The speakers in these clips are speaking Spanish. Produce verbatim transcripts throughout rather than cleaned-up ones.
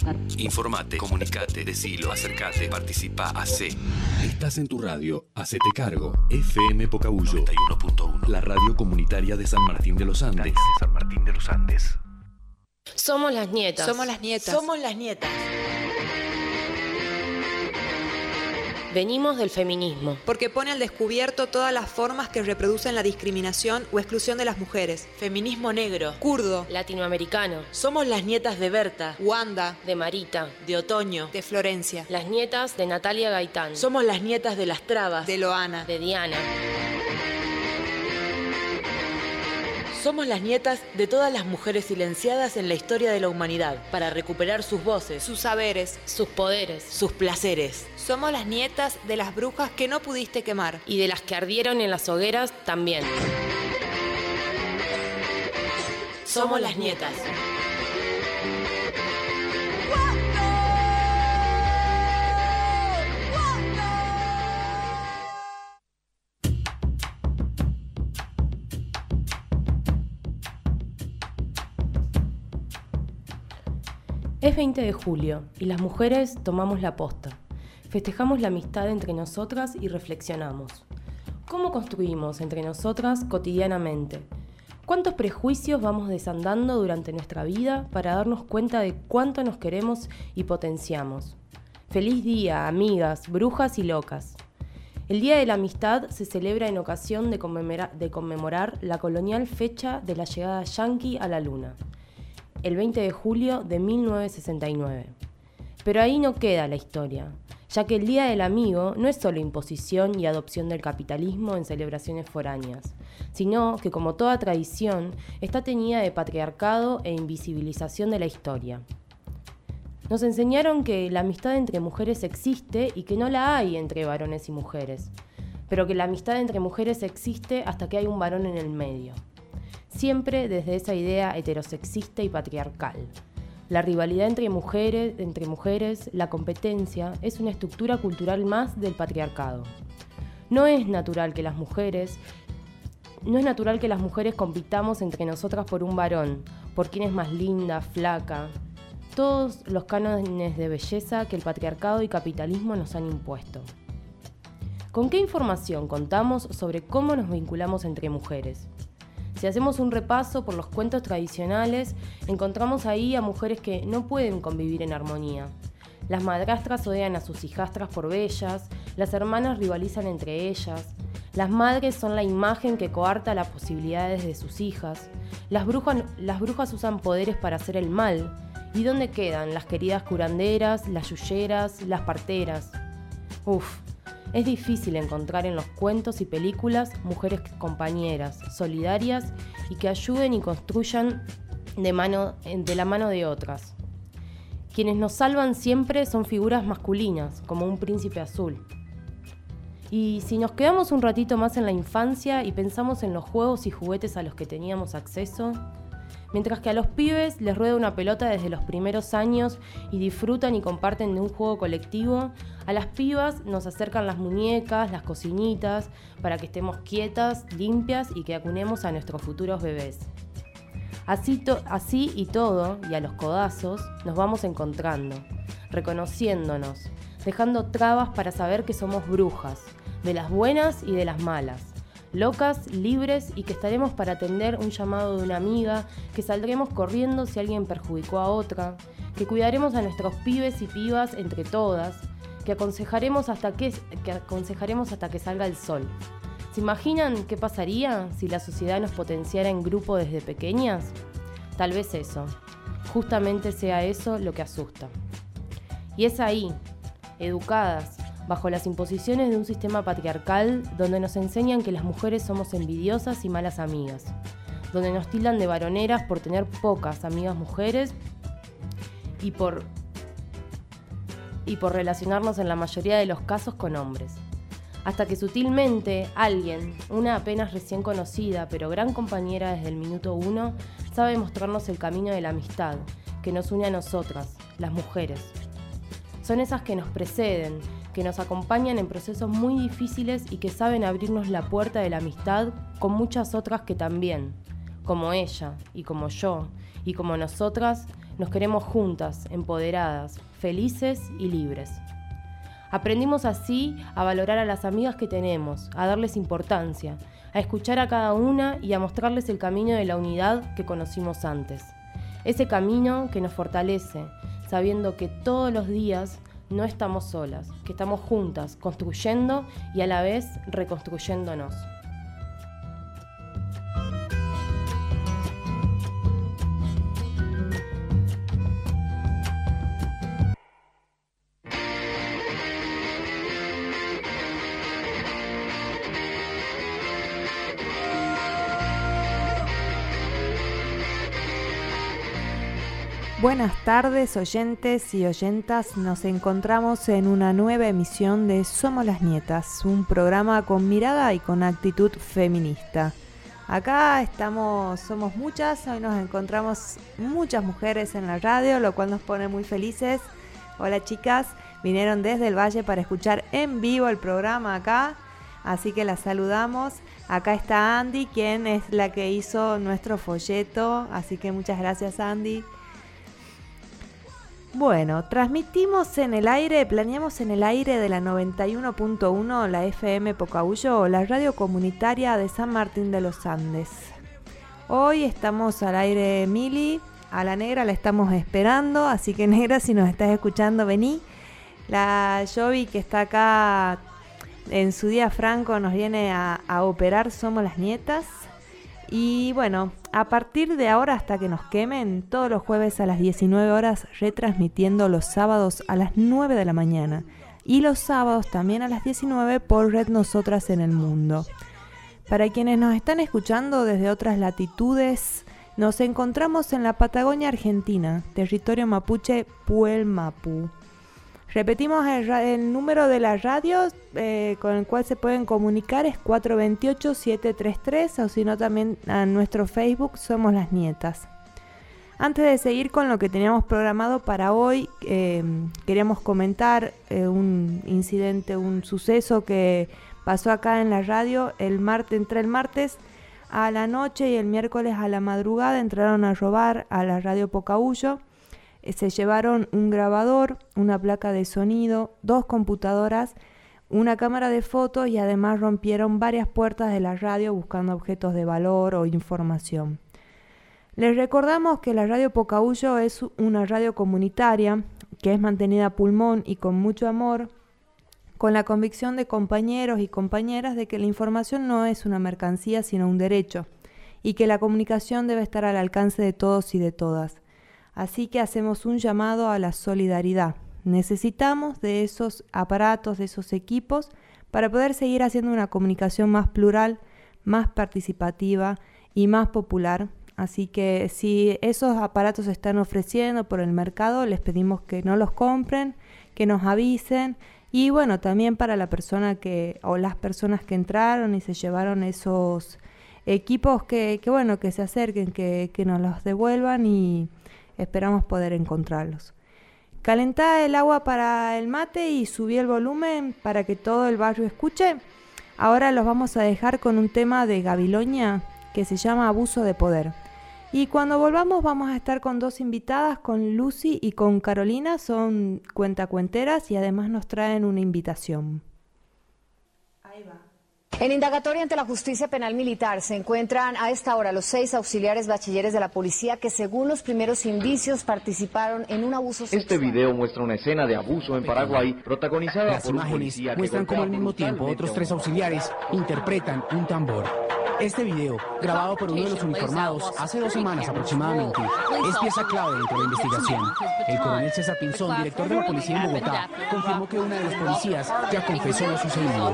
Informate, comunicate, decilo, acercate, participa, hacé. Estás en tu radio, hacete cargo. F M Pocahuyo noventa y uno punto uno. La radio comunitaria de San Martín de los Andes. De San Martín de los Andes. Somos las nietas. Somos las nietas. Somos las nietas. Venimos del feminismo. Porque pone al descubierto todas las formas que reproducen la discriminación o exclusión de las mujeres. Feminismo negro. Kurdo. Latinoamericano. Somos las nietas de Berta. Wanda. De Marita. De Otoño. De Florencia. Las nietas de Natalia Gaitán. Somos las nietas de las Trabas. De Loana. De Diana. Somos las nietas de todas las mujeres silenciadas en la historia de la humanidad para recuperar sus voces, sus saberes, sus poderes, sus placeres. Somos las nietas de las brujas que no pudiste quemar. Y de las que ardieron en las hogueras también. Somos las nietas. Es veinte de julio y las mujeres tomamos la posta. Festejamos la amistad entre nosotras y reflexionamos. ¿Cómo construimos entre nosotras cotidianamente? ¿Cuántos prejuicios vamos desandando durante nuestra vida para darnos cuenta de cuánto nos queremos y potenciamos? Feliz día, amigas, brujas y locas. El Día de la Amistad se celebra en ocasión de conmemorar, de conmemorar la colonial fecha de la llegada yanqui a la Luna, el veinte de julio de mil novecientos sesenta y nueve. Pero ahí no queda la historia, ya que el Día del Amigo no es solo imposición y adopción del capitalismo en celebraciones foráneas, sino que, como toda tradición, está teñida de patriarcado e invisibilización de la historia. Nos enseñaron que la amistad entre mujeres existe y que no la hay entre varones y mujeres, pero que la amistad entre mujeres existe hasta que hay un varón en el medio. Siempre desde esa idea heterosexista y patriarcal. La rivalidad entre mujeres, entre mujeres, la competencia, es una estructura cultural más del patriarcado. No es natural que las mujeres, no es natural que las mujeres compitamos entre nosotras por un varón, por quién es más linda, flaca. Todos los cánones de belleza que el patriarcado y capitalismo nos han impuesto. ¿Con qué información contamos sobre cómo nos vinculamos entre mujeres? Si hacemos un repaso por los cuentos tradicionales, encontramos ahí a mujeres que no pueden convivir en armonía. Las madrastras odian a sus hijastras por bellas, las hermanas rivalizan entre ellas, las madres son la imagen que coarta las posibilidades de sus hijas, las brujas, las brujas usan poderes para hacer el mal. ¿Y dónde quedan las queridas curanderas, las yuyeras, las parteras? Uf. Es difícil encontrar en los cuentos y películas mujeres compañeras, solidarias y que ayuden y construyan de, mano, de la mano de otras. Quienes nos salvan siempre son figuras masculinas, como un príncipe azul. Y si nos quedamos un ratito más en la infancia y pensamos en los juegos y juguetes a los que teníamos acceso, mientras que a los pibes les rueda una pelota desde los primeros años y disfrutan y comparten de un juego colectivo, a las pibas nos acercan las muñecas, las cocinitas, para que estemos quietas, limpias y que acunemos a nuestros futuros bebés. Así, to- así y todo, y a los codazos, nos vamos encontrando, reconociéndonos, dejando trabas para saber que somos brujas, de las buenas y de las malas. Locas, libres y que estaremos para atender un llamado de una amiga, que saldremos corriendo si alguien perjudicó a otra, que cuidaremos a nuestros pibes y pibas entre todas, que aconsejaremos hasta que, que aconsejaremos hasta que salga el sol. ¿Se imaginan qué pasaría si la sociedad nos potenciara en grupo desde pequeñas? Tal vez eso, justamente sea eso lo que asusta. Y es ahí, educadas, bajo las imposiciones de un sistema patriarcal donde nos enseñan que las mujeres somos envidiosas y malas amigas, donde nos tildan de varoneras por tener pocas amigas mujeres y por, y por relacionarnos en la mayoría de los casos con hombres. Hasta que sutilmente alguien, una apenas recién conocida pero gran compañera desde el minuto uno, sabe mostrarnos el camino de la amistad que nos une a nosotras, las mujeres. Son esas que nos preceden, que nos acompañan en procesos muy difíciles y que saben abrirnos la puerta de la amistad con muchas otras que también, como ella y como yo y como nosotras, Nos queremos juntas, empoderadas, felices y libres. Aprendimos así a valorar a las amigas que tenemos, a darles importancia, a escuchar a cada una y a mostrarles el camino de la unidad que conocimos antes. Ese camino que nos fortalece, sabiendo que todos los días no estamos solas, que estamos juntas, construyendo y a la vez reconstruyéndonos. Buenas tardes, oyentes y oyentas. Nos encontramos en una nueva emisión de Somos las Nietas, un programa con mirada y con actitud feminista. Acá estamos, somos muchas, hoy nos encontramos muchas mujeres en la radio, lo cual nos pone muy felices. Hola chicas, vinieron desde el Valle para escuchar en vivo el programa acá, así que las saludamos. Acá está Andy, quien es la que hizo nuestro folleto, así que muchas gracias Andy. Bueno, transmitimos en el aire, planeamos en el aire de la noventa y uno punto uno, la F M Pocahuyo, la radio comunitaria de San Martín de los Andes. Hoy estamos al aire Mili, a la negra la estamos esperando, así que negra, si nos estás escuchando, vení. La Jovi que está acá en su día franco nos viene a, a operar, somos las nietas. Y bueno, a partir de ahora hasta que nos quemen, todos los jueves a las diecinueve horas, retransmitiendo los sábados a las nueve de la mañana. Y los sábados también a las diecinueve por Red Nosotras en el Mundo. Para quienes nos están escuchando desde otras latitudes, nos encontramos en la Patagonia Argentina, territorio mapuche Puelmapu. Repetimos el, el número de la radio eh, con el cual se pueden comunicar, es cuatro dos ocho, siete tres tres, o si no también a nuestro Facebook Somos las Nietas. Antes de seguir con lo que teníamos programado para hoy, eh, queríamos comentar eh, un incidente, un suceso que pasó acá en la radio el martes, entre el martes a la noche y el miércoles a la madrugada. Entraron a robar a la radio Pocahuyo. Se llevaron un grabador, una placa de sonido, dos computadoras, una cámara de fotos y además rompieron varias puertas de la radio buscando objetos de valor o información. Les recordamos que la radio Pocahuyo es una radio comunitaria que es mantenida a pulmón y con mucho amor, con la convicción de compañeros y compañeras de que la información no es una mercancía sino un derecho y que la comunicación debe estar al alcance de todos y de todas. Así que hacemos un llamado a la solidaridad. Necesitamos de esos aparatos, de esos equipos, para poder seguir haciendo una comunicación más plural, más participativa y más popular. Así que si esos aparatos se están ofreciendo por el mercado, les pedimos que no los compren, que nos avisen. Y bueno, también para la persona que, o las personas que entraron y se llevaron esos equipos, que, que bueno, que se acerquen, que, que nos los devuelvan y esperamos poder encontrarlos. Calentá el agua para el mate y subí el volumen para que todo el barrio escuche. Ahora los vamos a dejar con un tema de Gabilonia que se llama Abuso de Poder. Y cuando volvamos vamos a estar con dos invitadas, con Lucy y con Carolina, son cuentacuenteras y además nos traen una invitación. Ahí va. En indagatoria ante la Justicia Penal Militar se encuentran a esta hora los seis auxiliares bachilleres de la policía que, según los primeros indicios, participaron en un abuso sexual. Este video muestra una escena de abuso en Paraguay protagonizada Las por un imágenes policía muestran cómo al mismo tiempo otros tres auxiliares interpretan un tambor. Este video, grabado por uno de los uniformados hace dos semanas aproximadamente, es pieza clave dentro de la investigación. El coronel César Pinzón, director de la policía en Bogotá, confirmó que una de los policías ya confesó lo sucedido.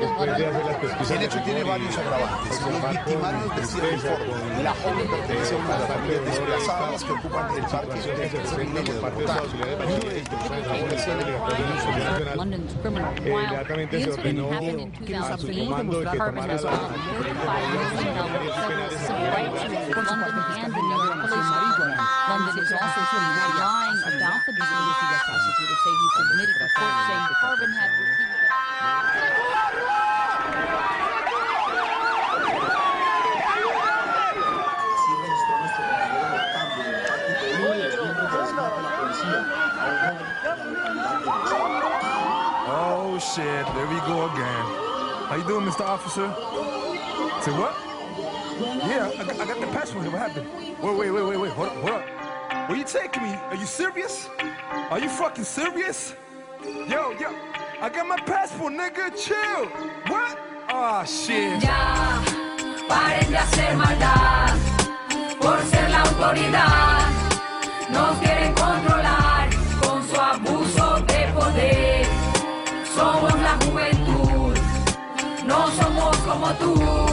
El hecho tiene varios agravantes. Los victimarios deciden informe. La joven pertenece a una de las familias desplazadas que ocupan el parque del tercer milenio de Bogotá. Inmediatamente se ordenó que los a su comando de que tomara la Oh shit, there we go again. How you doing, Mister Officer? Say what? Yeah, I got, I got the passport here. What happened? Wait, wait, wait, wait, wait. Hold up, hold up. Where you taking me? Are you serious? Are you fucking serious? Yo, yo, I got my passport, nigga. Chill. What? Ah, oh, shit. Ya, paren de hacer maldad por ser la autoridad. Nos quieren controlar con su abuso de poder. Somos la juventud, no somos como tú.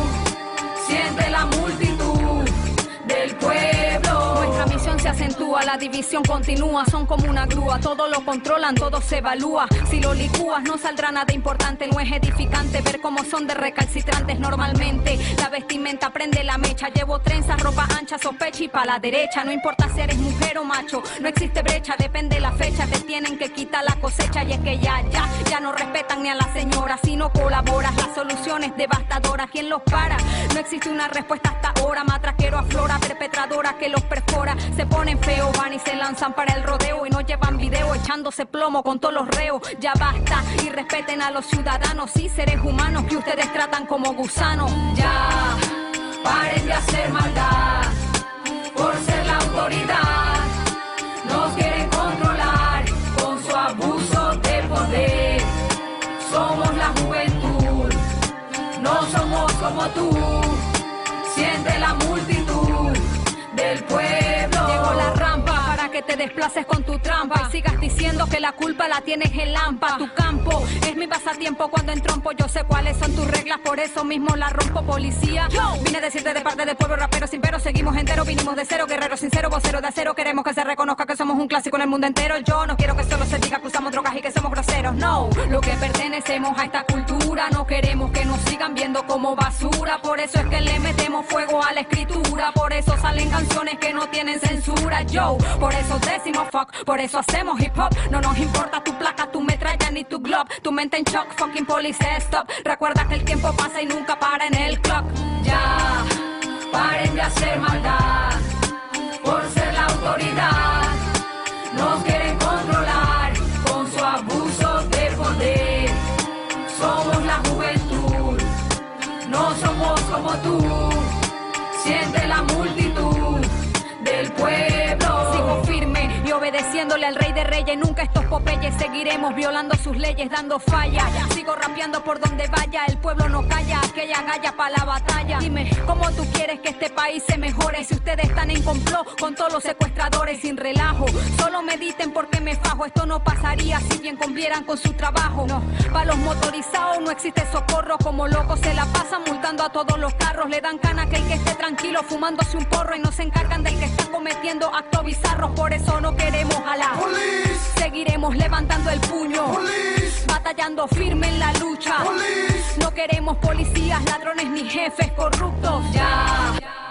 Siente la multitud del pueblo. Nuestra misión se acentúa, la división continúa. Son como una grúa, todo lo controlan, todo se evalúa. Si lo licúas no saldrá nada importante. No es edificante ver cómo son de recalcitrantes normalmente. La vestimenta prende la mecha. Llevo trenzas, ropa ancha, sospecha y pa' la derecha. No importa si eres mujer o macho, no existe brecha, depende la fecha. Te tienen que quitar la cosecha. Y es que ya, ya, ya no respetan ni a la señora. Si no colaboras, la solución es devastadora. ¿Quién los para? No existe una respuesta hasta ahora. Matraquero aflora, perpetradora que los perfora. Se ponen feos, van y se lanzan para el rodeo. Y no llevan video echándose plomo con todos los reos. Ya basta y respeten a los ciudadanos y seres humanos que ustedes tratan como gusanos. Ya, paren de hacer maldad por ser la autoridad. Nos quieren controlar con su abuso de poder. Somos la juventud, no somos como tú. Siente la multitud del pueblo. Llegó la rampa para que te desplaces con tu trampa y sigas diciendo que la culpa la tienes en Lampa. Tu campo es mi pasatiempo cuando entrompo. Yo sé cuáles son tus reglas, por eso mismo la rompo, policía. Yo vine a decirte de parte del pueblo rapero sin pero. Seguimos enteros, vinimos de cero, guerreros sincero, vocero de acero. Queremos que se reconozca que somos un clásico en el mundo entero. Yo no quiero que solo se diga que usamos drogas y que somos groseros. No, lo que pertenecemos a esta cultura. No queremos que nos sigan viendo como basura. Por eso es que le metemos fuego a la escritura. Por eso salen canciones que no tienen censura. Yo, por eso decimos fuck, por eso hacemos hip hop. No nos importa tu placa, tu metralla ni tu glob. Tu mente en shock, fucking police stop. Recuerda que el tiempo pasa y nunca para en el clock. Ya, paren de hacer maldad por ser la autoridad. Nos quieren controlar con su abuso de poder. Somos la juventud, no somos como tú. Siente la multitud del pueblo. Sigo firme y obedeciéndole al rey de reyes. Nunca estos popeyes seguiremos violando sus leyes, dando falla. Sigo rapeando por donde vaya, el pueblo no calla. Aquella galla pa' la batalla. Dime, ¿cómo tú quieres que este país se mejore si ustedes están en complot con todos los secuestradores sin relajo? Solo mediten porque me fajo. Esto no pasaría si bien cumplieran con su trabajo. No, pa' los motorizados no existe socorro. Como locos se la pasan multando a todos los carros. Le dan cana a aquel que esté tranquilo fumándose un porro y no se encargan del que está cometiendo actos bizarros. Por eso no queremos a la Police. Seguiremos levantando el puño, Police. Batallando firme en la lucha, Police. No queremos policías, ladrones ni jefes corruptos. Ya,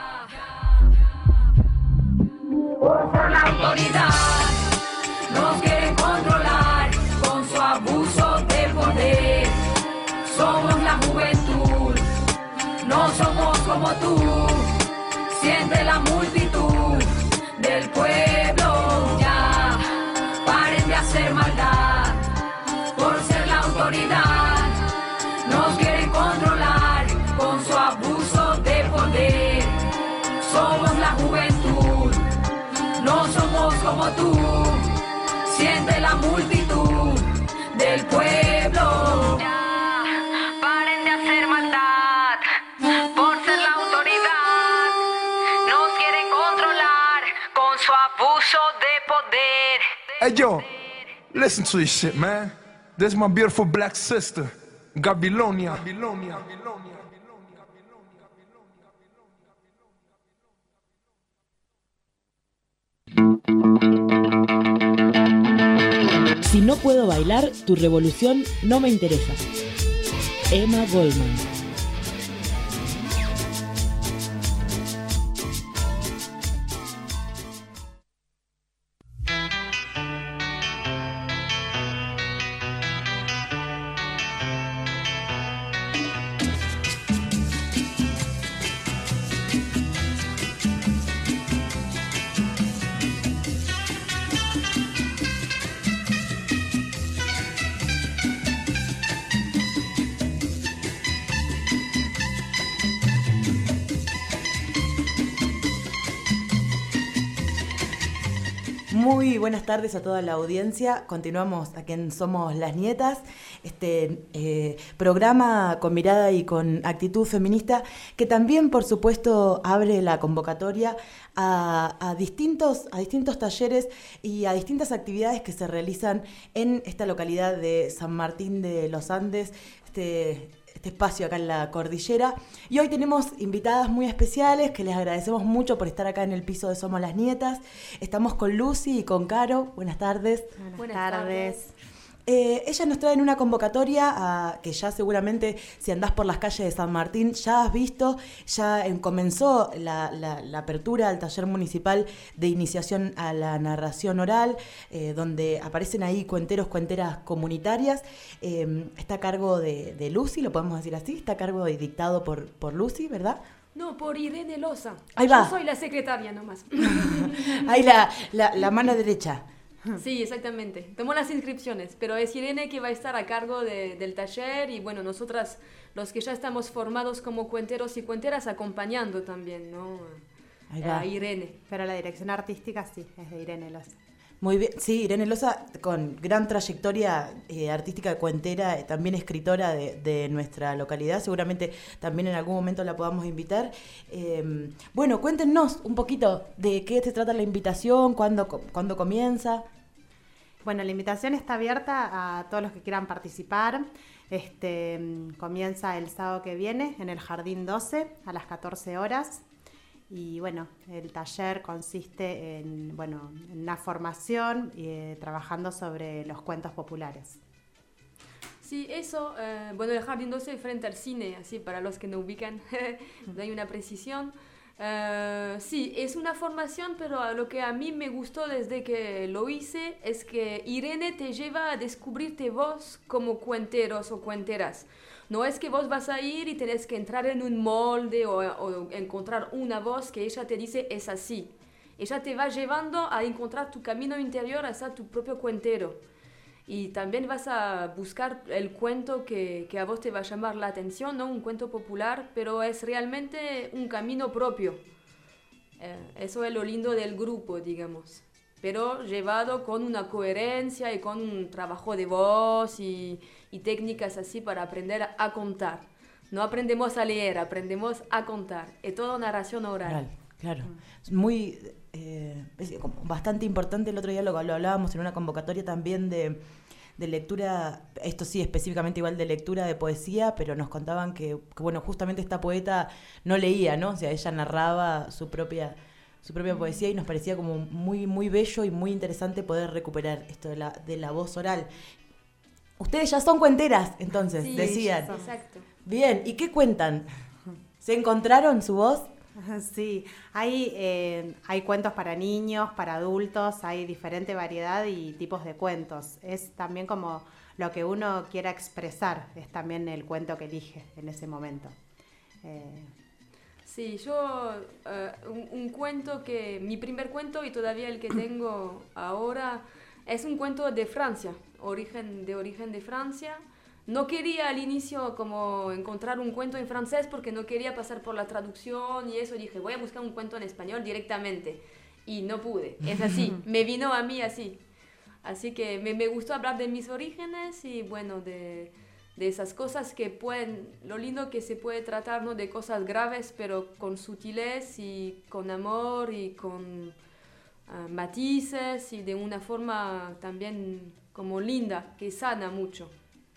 por la autoridad nos quieren controlar con su abuso de poder. Somos la juventud, no somos como tú. Siente la multitud del pueblo. Ya, paren de hacer maldad por ser la autoridad. Nos quieren controlar con su abuso de poder. Somos la juventud, no somos como tú. Siente la multitud del pueblo. Ya, paren de hacer maldad por ser la autoridad. Nos quieren controlar con su abuso de poder. Hey yo, listen to this shit, man. This is my beautiful black sister, Gabilonia. Gabilonia. Si no puedo bailar, tu revolución no me interesa. Emma Goldman. Muy buenas tardes a toda la audiencia. Continuamos aquí en Somos las Nietas, este eh, programa con mirada y con actitud feminista que también, por supuesto, abre la convocatoria a, a, distintos, a distintos talleres y a distintas actividades que se realizan en esta localidad de San Martín de los Andes, este, este espacio acá en la cordillera. Y hoy tenemos invitadas muy especiales que les agradecemos mucho por estar acá en el piso de Somos las Nietas. Estamos con Lucy y con Caro. Buenas tardes. Buenas, Buenas tardes. tardes. Eh, ellas nos traen una convocatoria a, que ya seguramente si andás por las calles de San Martín ya has visto, ya eh, comenzó la, la, la apertura al taller municipal de iniciación a la narración oral, eh, donde aparecen ahí cuenteros, cuenteras comunitarias. Eh, está a cargo de, de Lucy, lo podemos decir así, está a cargo y dictado por, por Lucy, ¿verdad? No, por Irene Loza. Ahí va. Yo soy la secretaria nomás. Ahí la, la, la mano derecha. Sí, exactamente. Tomó las inscripciones, pero es Irene que va a estar a cargo de, del taller y bueno, nosotras, los que ya estamos formados como cuenteros y cuenteras, acompañando también, ¿no? Ahí va. A Irene. Pero la dirección artística sí, es de Irene Loza. Muy bien, sí, Irene Loza, con gran trayectoria eh, artística cuentera, eh, también escritora de, de nuestra localidad, seguramente también en algún momento la podamos invitar. Eh, bueno, cuéntenos un poquito de qué se trata la invitación, cuándo, cuándo comienza. Bueno, la invitación está abierta a todos los que quieran participar. Este, comienza el sábado que viene en el Jardín doce a las catorce horas. Y bueno, el taller consiste en, bueno, en una formación eh, trabajando sobre los cuentos populares. Sí, eso, eh, bueno, el Jardín doce frente al cine, así para los que no ubican, no hay una precisión. Uh, sí, es una formación, pero lo que a mí me gustó desde que lo hice es que Irene te lleva a descubrirte vos como cuenteros o cuenteras. No es que vos vas a ir y tenés que entrar en un molde o, o encontrar una voz que ella te dice es así. Ella te va llevando a encontrar tu camino interior hacia tu propio cuentero. Y también vas a buscar el cuento que, que a vos te va a llamar la atención, ¿no? Un cuento popular, pero es realmente un camino propio. Eh, eso es lo lindo del grupo, digamos. Pero llevado con una coherencia y con un trabajo de voz y, y técnicas así para aprender a, a contar. No aprendemos a leer, aprendemos a contar. Es toda narración oral. Claro, claro. Es muy... Eh, es como bastante importante. El otro día lo, lo hablábamos en una convocatoria también de, de lectura, esto sí, específicamente igual de lectura de poesía, pero nos contaban que, que, bueno, justamente esta poeta no leía, ¿no? O sea, ella narraba su propia, su propia poesía y nos parecía como muy, muy bello y muy interesante poder recuperar esto de la, de la voz oral. Ustedes ya son cuenteras, entonces, sí, decían. Exacto. Bien, ¿y qué cuentan? ¿Se encontraron su voz? Sí, hay, eh, hay cuentos para niños, para adultos, hay diferente variedad y tipos de cuentos. Es también como lo que uno quiera expresar, es también el cuento que elige en ese momento. Eh... Sí, yo, uh, un, un cuento que, mi primer cuento y todavía el que tengo ahora, es un cuento de Francia, origen, de origen de Francia. No quería al inicio como encontrar un cuento en francés porque no quería pasar por la traducción y eso. Dije, voy a buscar un cuento en español directamente. Y no pude. Es así. Me vino a mí así. Así que me, me gustó hablar de mis orígenes y bueno, de, de esas cosas que pueden... Lo lindo que se puede tratar, ¿no? De cosas graves, pero con sutilez y con amor y con uh, matices y de una forma también como linda, que sana mucho.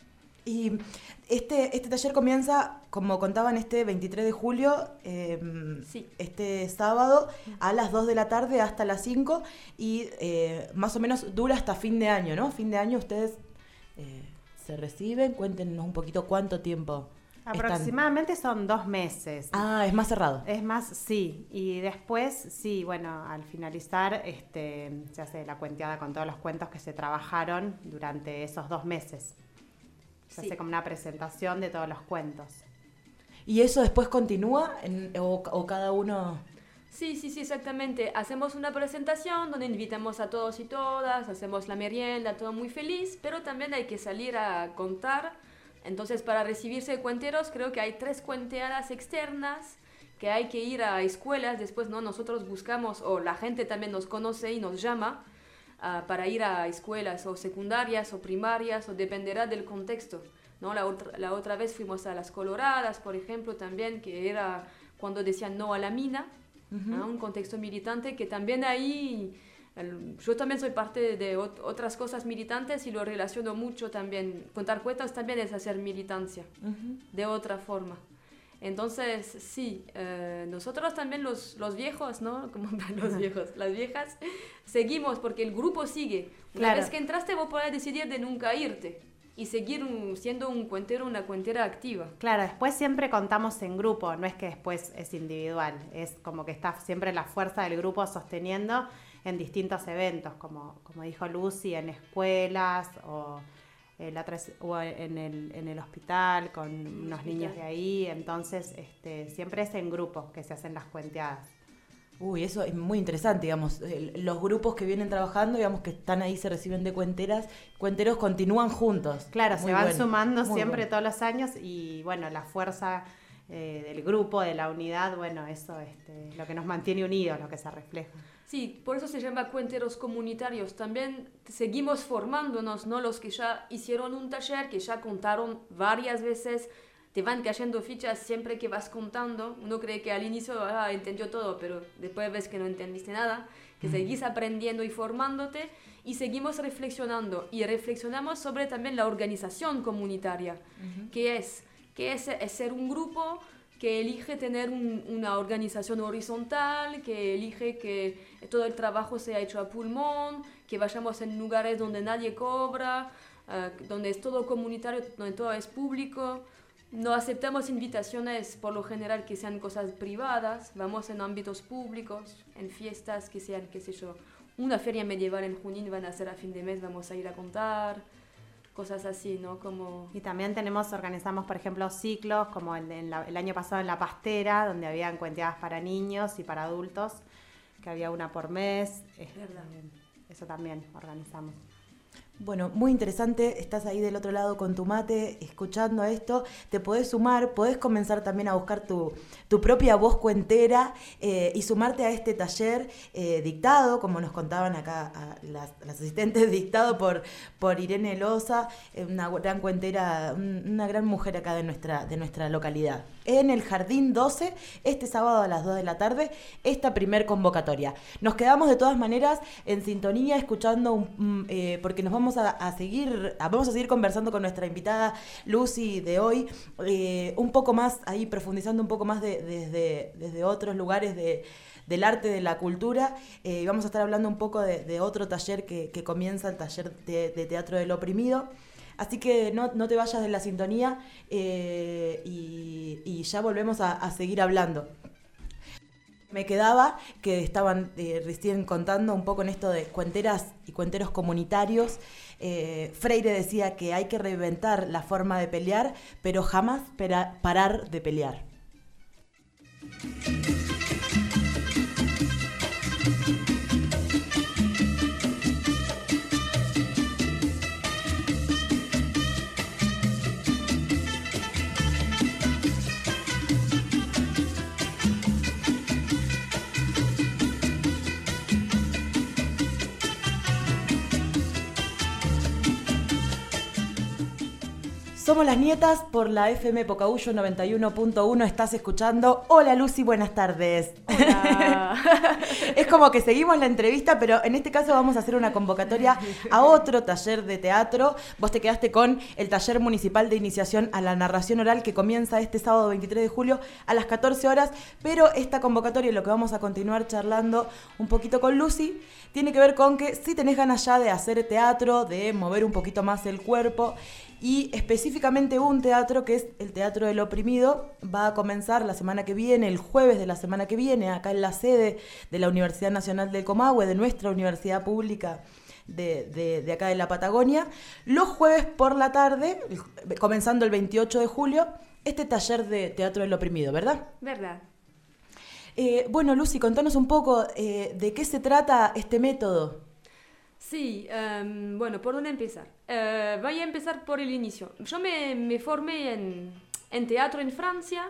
Y este, este taller comienza, como contaban, este veintitrés de julio, eh, sí. este sábado, a las dos de la tarde hasta las cinco, y eh, más o menos dura hasta fin de año, ¿no? Fin de año ustedes eh, se reciben, cuéntenos un poquito cuánto tiempo. Aproximadamente están... son dos meses. Ah, es más cerrado. Es más, sí. Y después, sí, bueno, al finalizar este, se hace la cuenteada con todos los cuentos que se trabajaron durante esos dos meses. Se sí. hace como una presentación de todos los cuentos. ¿Y eso después continúa en, o, o cada uno...? Sí, sí, sí, exactamente. Hacemos una presentación donde invitamos a todos y todas, hacemos la merienda, todo muy feliz, pero también hay que salir a contar. Entonces, para recibirse de cuenteros, creo que hay tres cuenteadas externas que hay que ir a escuelas. Después, ¿no? Nosotros buscamos, o la gente también nos conoce y nos llama. uh, para ir a escuelas o secundarias o primarias, o dependerá del contexto, ¿no? La otra, la otra vez fuimos a las Coloradas, por ejemplo, también, que era cuando decían no a la mina, uh-huh. ¿no? Un contexto militante que también ahí... Yo también soy parte de ot- otras cosas militantes y lo relaciono mucho también. Contar cuentas también es hacer militancia, uh-huh. de otra forma. Entonces, sí, eh, nosotros también los, los viejos, ¿no? Como los uh-huh. viejos, las viejas, seguimos porque el grupo sigue. Una claro. vez que entraste vos podés decidir de nunca irte y seguir un, siendo un cuentero, una cuentera activa. Claro, después siempre contamos en grupo, no es que después es individual, es como que está siempre la fuerza del grupo sosteniendo en distintos eventos, como, como dijo Lucy, en escuelas o, eh, la tres, o en, el, en el hospital con el unos hospital. Niños de ahí. Entonces este, siempre es en grupos que se hacen las cuenteadas. Uy, eso es muy interesante, digamos, los grupos que vienen trabajando, digamos, que están ahí, se reciben de cuenteras, cuenteros continúan juntos. Claro, muy se van bueno, sumando siempre bueno. todos los años y bueno, la fuerza eh, del grupo, de la unidad, bueno, eso es este, lo que nos mantiene unidos, lo que se refleja. Sí, por eso se llama cuenteros comunitarios. También seguimos formándonos, ¿no? Los que ya hicieron un taller, que ya contaron varias veces, te van cayendo fichas siempre que vas contando. Uno cree que al inicio ah, entendió todo, pero después ves que no entendiste nada, que mm. seguís aprendiendo y formándote, y seguimos reflexionando. Y reflexionamos sobre también la organización comunitaria, uh-huh. que es, que es, es ser un grupo que elige tener un, una organización horizontal, que elige que todo el trabajo sea hecho a pulmón, que vayamos en lugares donde nadie cobra, uh, donde es todo comunitario, donde todo es público. No aceptamos invitaciones por lo general que sean cosas privadas, vamos en ámbitos públicos, en fiestas que sean, qué sé yo, una feria medieval en Junín van a hacer a fin de mes, vamos a ir a contar, cosas así, ¿no? Como... Y también tenemos, organizamos, por ejemplo, ciclos, como el, de, en la, el año pasado en La Pastera, donde habían cuenteadas para niños y para adultos, que había una por mes. Es verdad. Eso también organizamos. Bueno, muy interesante, estás ahí del otro lado con tu mate, escuchando esto, te podés sumar, podés comenzar también a buscar tu, tu propia voz cuentera eh, y sumarte a este taller eh, dictado, como nos contaban acá a las, las asistentes, dictado por, por Irene Loza, una gran cuentera, una gran mujer acá de nuestra, de nuestra localidad. En el Jardín doce, este sábado a las dos de la tarde, esta primer convocatoria. Nos quedamos de todas maneras en sintonía, escuchando, un, eh, porque nos vamos a, a seguir, a, vamos a seguir conversando con nuestra invitada Lucy de hoy, eh, un poco más, ahí profundizando un poco más de, desde, desde otros lugares de, del arte, de la cultura, eh, y vamos a estar hablando un poco de, de otro taller que, que comienza, el taller de, de Teatro del Oprimido. Así que no, no te vayas de la sintonía eh, y, y ya volvemos a, a seguir hablando. Me quedaba que estaban eh, recién contando un poco en esto de cuenteras y cuenteros comunitarios. Eh, Freire decía que hay que reinventar la forma de pelear, pero jamás pera, parar de pelear. Somos las nietas por la F M Pocahuyo noventa y uno punto uno. Estás escuchando. Hola Lucy, buenas tardes. Hola. Es como que seguimos la entrevista, pero en este caso vamos a hacer una convocatoria a otro taller de teatro. Vos te quedaste con el taller municipal de iniciación a la narración oral que comienza este sábado veintitrés de julio a las catorce horas, pero esta convocatoria, lo que vamos a continuar charlando un poquito con Lucy, tiene que ver con que si tenés ganas ya de hacer teatro, de mover un poquito más el cuerpo, y específicamente un teatro que es el Teatro del Oprimido, va a comenzar la semana que viene, el jueves de la semana que viene, acá en la sede de la Universidad Nacional del Comahue, de nuestra universidad pública de, de, de acá de la Patagonia, los jueves por la tarde, comenzando el veintiocho de julio, este taller de Teatro del Oprimido, ¿verdad? Verdad. Eh, bueno, Lucy, contanos un poco eh, de qué se trata este método. Sí, um, bueno, ¿por dónde empezar? Uh, voy a empezar por el inicio. Yo me, me formé en, en teatro en Francia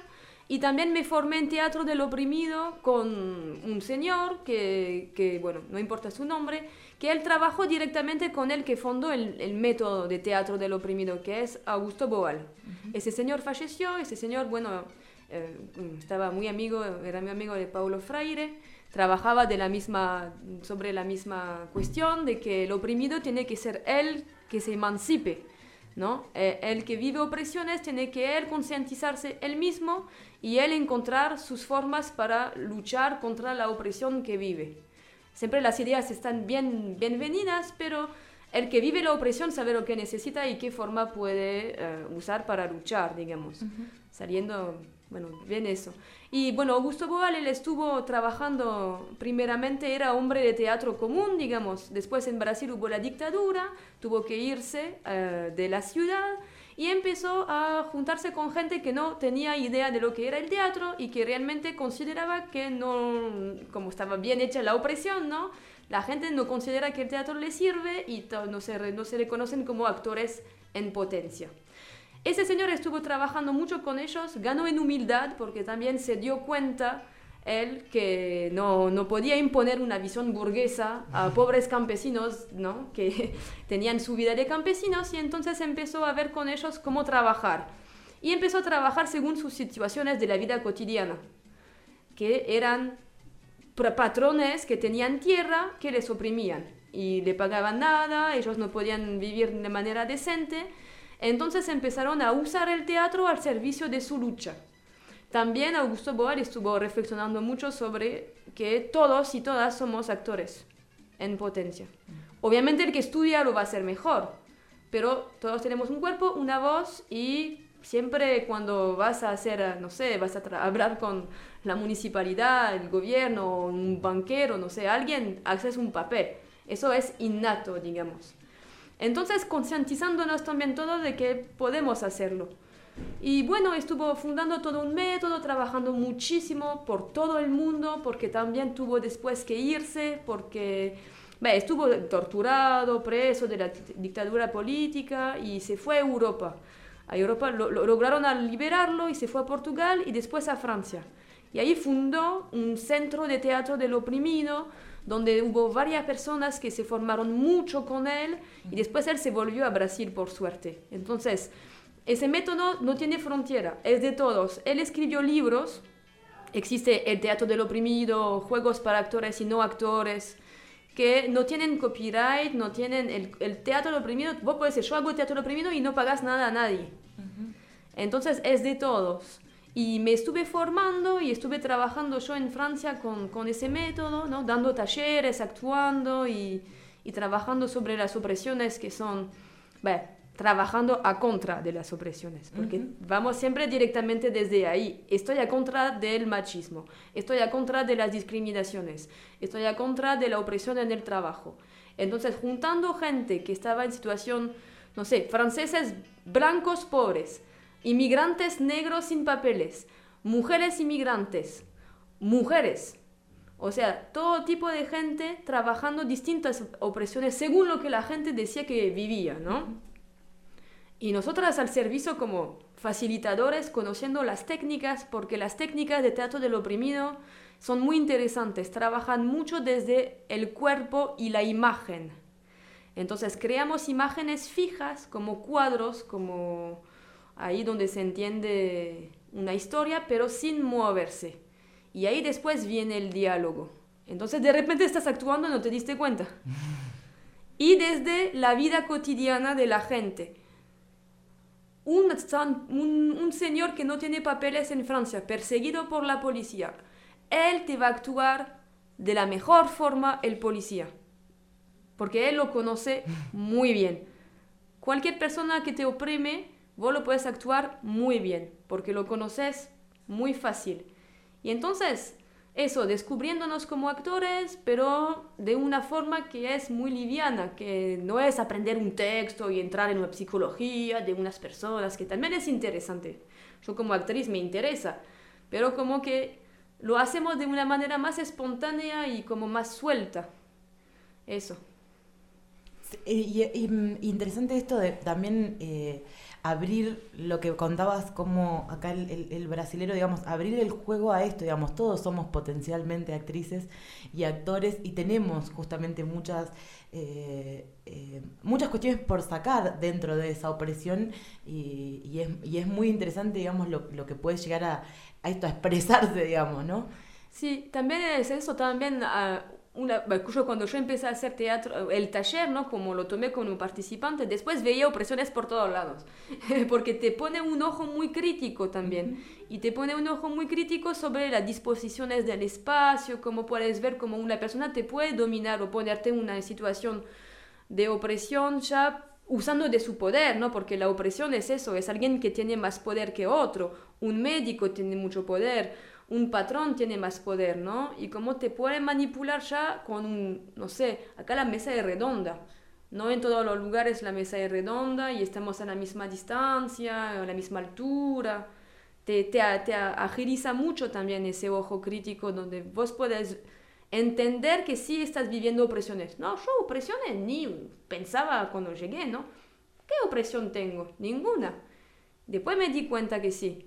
Y también me formé en teatro del oprimido con un señor que, que, bueno, no importa su nombre, que él trabajó directamente con el que fundó el, el método de teatro del oprimido, que es Augusto Boal. Uh-huh. Ese señor falleció, ese señor, bueno, eh, estaba muy amigo, era mi amigo de Paulo Freire, trabajaba de la misma, sobre la misma cuestión de que el oprimido tiene que ser él que se emancipe, ¿no? Eh, el que vive opresiones tiene que él concientizarse él mismo y él encontrar sus formas para luchar contra la opresión que vive. Siempre las ideas están bien, bienvenidas, pero el que vive la opresión sabe lo que necesita y qué forma puede uh, usar para luchar, digamos, uh-huh. Saliendo, bueno, bien eso. Y bueno, Augusto Boal, él estuvo trabajando, primeramente era hombre de teatro común, digamos, después en Brasil hubo la dictadura, tuvo que irse uh, de la ciudad y empezó a juntarse con gente que no tenía idea de lo que era el teatro y que realmente consideraba que no, como estaba bien hecha la opresión, ¿no? La gente no considera que el teatro le sirve y to- no, se re- no se reconocen como actores en potencia. Ese señor estuvo trabajando mucho con ellos, ganó en humildad porque también se dio cuenta él que no, no podía imponer una visión burguesa a pobres campesinos, ¿no? Que tenían su vida de campesinos, y entonces empezó a ver con ellos cómo trabajar. Y empezó a trabajar según sus situaciones de la vida cotidiana, que eran patrones que tenían tierra que les oprimían y le pagaban nada, ellos no podían vivir de manera decente. Entonces empezaron a usar el teatro al servicio de su lucha. También Augusto Boal estuvo reflexionando mucho sobre que todos y todas somos actores en potencia. Obviamente el que estudia lo va a hacer mejor, pero todos tenemos un cuerpo, una voz, y siempre cuando vas a hacer, no sé, vas a tra- hablar con la municipalidad, el gobierno, un banquero, no sé, alguien, haces un papel. Eso es innato, digamos. Entonces, concientizándonos también todos de que podemos hacerlo. Y bueno, estuvo fundando todo un método, trabajando muchísimo por todo el mundo, porque también tuvo después que irse, porque bueno, estuvo torturado, preso de la dictadura política y se fue a Europa. A Europa lo, lo lograron liberarlo y se fue a Portugal y después a Francia. Y ahí fundó un centro de teatro del oprimido, donde hubo varias personas que se formaron mucho con él, y después él se volvió a Brasil, por suerte. Entonces, ese método no tiene frontera, es de todos. Él escribió libros, existe el teatro del oprimido, juegos para actores y no actores, que no tienen copyright, no tienen el, el teatro del oprimido. Vos podés decir, yo hago teatro del oprimido y no pagas nada a nadie. Uh-huh. Entonces, es de todos. Y me estuve formando y estuve trabajando yo en Francia con, con ese método, ¿no? Dando talleres, actuando y, y trabajando sobre las opresiones que son, bueno, trabajando a contra de las opresiones, porque uh-huh. vamos siempre directamente desde ahí. Estoy a contra del machismo, estoy a contra de las discriminaciones, estoy a contra de la opresión en el trabajo. Entonces, juntando gente que estaba en situación, no sé, franceses blancos pobres, inmigrantes negros sin papeles, mujeres inmigrantes, mujeres, o sea, todo tipo de gente trabajando distintas opresiones según lo que la gente decía que vivía, ¿no? Y nosotras al servicio como facilitadores, conociendo las técnicas, porque las técnicas de teatro del oprimido son muy interesantes, trabajan mucho desde el cuerpo y la imagen. Entonces creamos imágenes fijas como cuadros, como ahí donde se entiende una historia, pero sin moverse. Y ahí después viene el diálogo. Entonces de repente estás actuando y no te diste cuenta. Y desde la vida cotidiana de la gente. Un, un, un señor que no tiene papeles en Francia, perseguido por la policía, él te va a actuar de la mejor forma el policía. Porque él lo conoce muy bien. Cualquier persona que te oprime, vos lo puedes actuar muy bien, porque lo conoces muy fácil. Y entonces, eso, descubriéndonos como actores, pero de una forma que es muy liviana, que no es aprender un texto y entrar en una psicología de unas personas, que también es interesante. Yo como actriz me interesa, pero como que lo hacemos de una manera más espontánea y como más suelta. Eso. Y, y, y interesante esto de también eh, abrir lo que contabas, como acá el, el, el brasilero, digamos, abrir el juego a esto, digamos, todos somos potencialmente actrices y actores y tenemos justamente muchas eh, eh, muchas cuestiones por sacar dentro de esa opresión y, y, es, y es muy interesante, digamos, lo, lo que puede llegar a, a esto, a expresarse, digamos, ¿no? Sí, también es eso, también... Uh, Una, cuando yo empecé a hacer teatro, el taller, ¿no? Como lo tomé como participante, después veía opresiones por todos lados, porque te pone un ojo muy crítico también, uh-huh. y te pone un ojo muy crítico sobre las disposiciones del espacio, como puedes ver como una persona te puede dominar o ponerte en una situación de opresión ya usando de su poder, ¿no? Porque la opresión es eso, es alguien que tiene más poder que otro, un médico tiene mucho poder, un patrón tiene más poder, ¿no? Y cómo te puede manipular ya con un, no sé, acá la mesa es redonda, no en todos los lugares la mesa es redonda y estamos a la misma distancia, a la misma altura, te, te, te agiliza mucho también ese ojo crítico donde vos podés entender que sí estás viviendo opresiones. No, yo opresiones ni pensaba cuando llegué, ¿no? ¿Qué opresión tengo? Ninguna. Después me di cuenta que sí.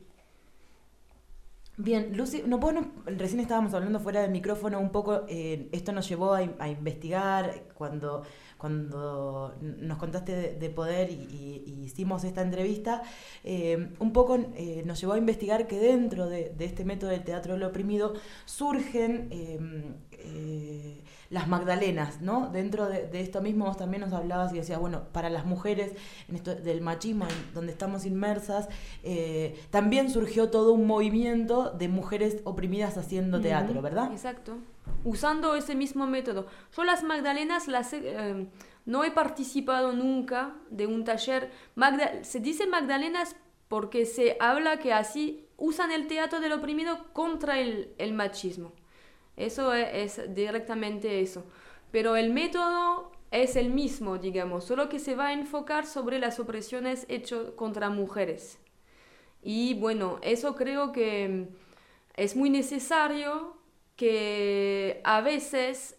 Bien, Lucy, no, vos no, recién estábamos hablando fuera del micrófono un poco, eh, esto nos llevó a, a investigar cuando, cuando nos contaste de, de Poder y, y, y hicimos esta entrevista, eh, un poco eh, nos llevó a investigar que dentro de, de este método del teatro del oprimido surgen eh, eh, las Magdalenas, ¿no? Dentro de, de esto mismo vos también nos hablabas y decías, bueno, para las mujeres, en esto del machismo, en donde estamos inmersas, eh, también surgió todo un movimiento de mujeres oprimidas haciendo teatro, uh-huh. ¿verdad? Exacto. Usando ese mismo método. Yo las Magdalenas las eh, no he participado nunca de un taller. Magda- se dice Magdalenas porque se habla que así usan el teatro del oprimido contra el, el machismo. Eso es, es directamente eso. Pero el método es el mismo, digamos, solo que se va a enfocar sobre las opresiones hechas contra mujeres. Y bueno, eso creo que es muy necesario que a veces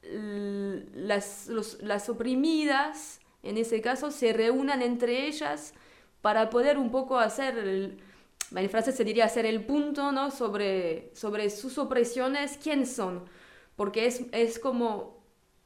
las, los, las oprimidas, en ese caso, se reúnan entre ellas para poder un poco hacer... El, en francés se diría hacer el punto, ¿no? sobre, sobre sus opresiones, quién son, porque es, es como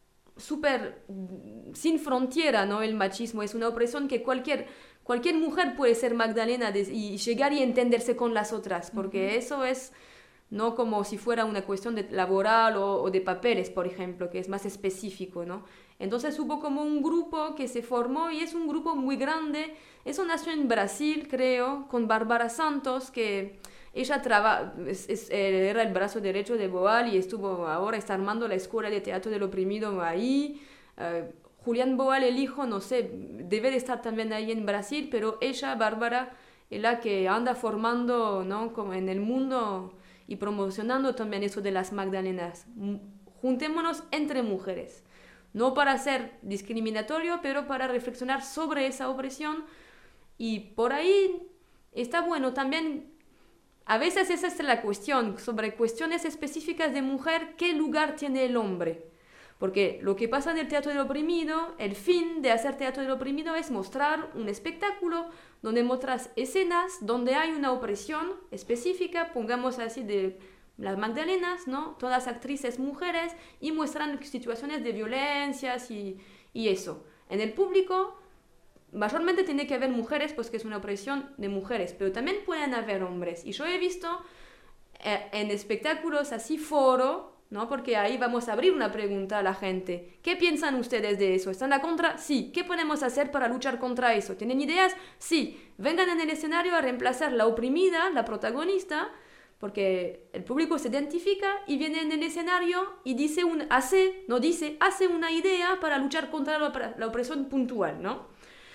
súper sin frontera, ¿no? El machismo es una opresión que cualquier, cualquier mujer puede ser Magdalena de, y llegar y entenderse con las otras, porque uh-huh. eso es no como si fuera una cuestión de laboral o, o de papeles, por ejemplo, que es más específico, ¿no? Entonces hubo como un grupo que se formó y es un grupo muy grande. Eso nació en Brasil, creo, con Bárbara Santos, que ella traba, es, es, era el brazo derecho de Boal y estuvo ahora está armando la Escuela de Teatro del Oprimido ahí. Uh, Julián Boal, el hijo, no sé, debe de estar también ahí en Brasil, pero ella, Bárbara, es la que anda formando, ¿no? Como en el mundo y promocionando también eso de las Magdalenas. Juntémonos entre mujeres. No para ser discriminatorio, pero para reflexionar sobre esa opresión. Y por ahí está bueno también, a veces esa es la cuestión, sobre cuestiones específicas de mujer, ¿qué lugar tiene el hombre? Porque lo que pasa en el teatro del oprimido, el fin de hacer teatro del oprimido es mostrar un espectáculo donde muestras escenas donde hay una opresión específica, pongamos así de... las Magdalenas, ¿no? Todas actrices mujeres y muestran situaciones de violencias y, y eso. En el público, mayormente tiene que haber mujeres, pues que es una opresión de mujeres, pero también pueden haber hombres. Y yo he visto eh, en espectáculos así foro, ¿no? Porque ahí vamos a abrir una pregunta a la gente. ¿Qué piensan ustedes de eso? ¿Están a contra? Sí. ¿Qué podemos hacer para luchar contra eso? ¿Tienen ideas? Sí. Vengan en el escenario a reemplazar la oprimida, la protagonista, porque el público se identifica y viene en el escenario y dice un, hace, no dice, hace una idea para luchar contra la, la opresión puntual, ¿no?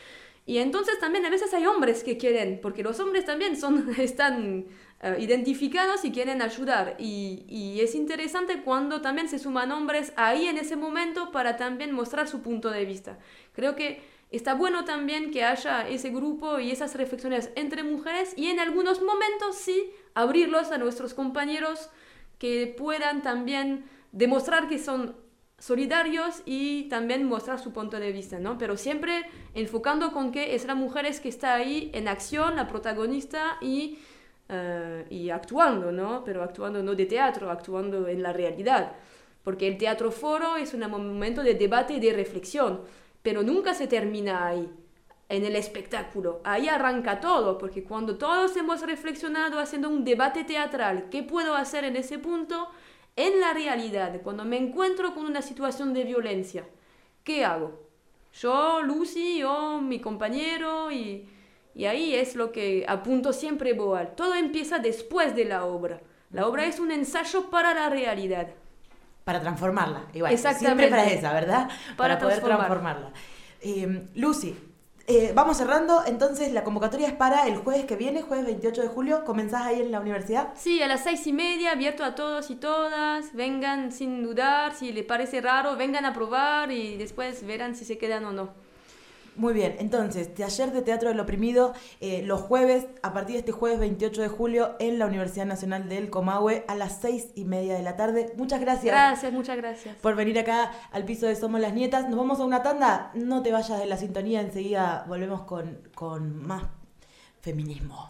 Y entonces también a veces hay hombres que quieren, porque los hombres también son, están uh, identificados y quieren ayudar. Y, y es interesante cuando también se suman hombres ahí en ese momento para también mostrar su punto de vista. Creo que está bueno también que haya ese grupo y esas reflexiones entre mujeres y en algunos momentos sí abrirlos a nuestros compañeros que puedan también demostrar que son solidarios y también mostrar su punto de vista, ¿no? Pero siempre enfocando con que es la mujer es que está ahí en acción, la protagonista y, uh, y actuando, ¿no? Pero actuando no de teatro, actuando en la realidad. Porque el teatro foro es un momento de debate y de reflexión, pero nunca se termina ahí, en el espectáculo. Ahí arranca todo, porque cuando todos hemos reflexionado haciendo un debate teatral, ¿qué puedo hacer en ese punto? En la realidad, cuando me encuentro con una situación de violencia, ¿qué hago? Yo, Lucy, yo, mi compañero, y, y ahí es lo que apunto siempre Boal. Todo empieza después de la obra. La obra es un ensayo para la realidad. Para transformarla, igual. Exactamente. Siempre para esa, ¿verdad? Para, para poder transformarla. transformarla. Eh, Lucy, eh, vamos cerrando. Entonces, la convocatoria es para el jueves que viene, jueves veintiocho de julio. ¿Comenzás ahí en la universidad? Sí, a las seis y media, abierto a todos y todas. Vengan sin dudar, si les parece raro, vengan a probar y después verán si se quedan o no. Muy bien, entonces, Taller de Teatro del Oprimido, eh, los jueves, a partir de este jueves veintiocho de julio, en la Universidad Nacional del Comahue, a las seis y media de la tarde. Muchas gracias. Gracias, muchas gracias. Por venir acá al piso de Somos las Nietas. Nos vamos a una tanda. No te vayas de la sintonía, enseguida volvemos con, con más feminismo.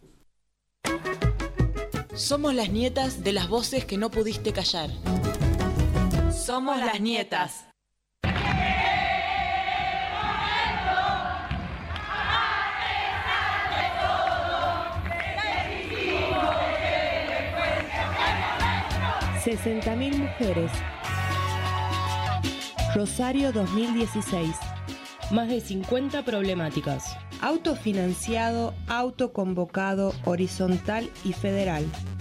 Somos las nietas de las voces que no pudiste callar. Somos las nietas. sesenta mil mujeres. Rosario dos mil dieciséis. Más de cincuenta problemáticas. Autofinanciado, autoconvocado, horizontal y federal.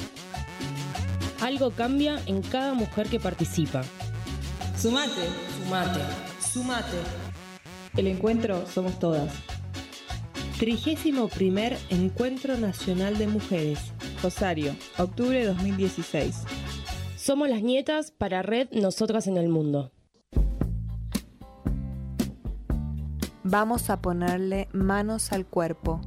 Algo cambia en cada mujer que participa. Sumate. Sumate. Sumate. El encuentro somos todas. Trigésimo primer Encuentro Nacional de Mujeres. Rosario, octubre de dos mil dieciséis. Somos las nietas para Red Nosotras en el Mundo. Vamos a ponerle manos al cuerpo.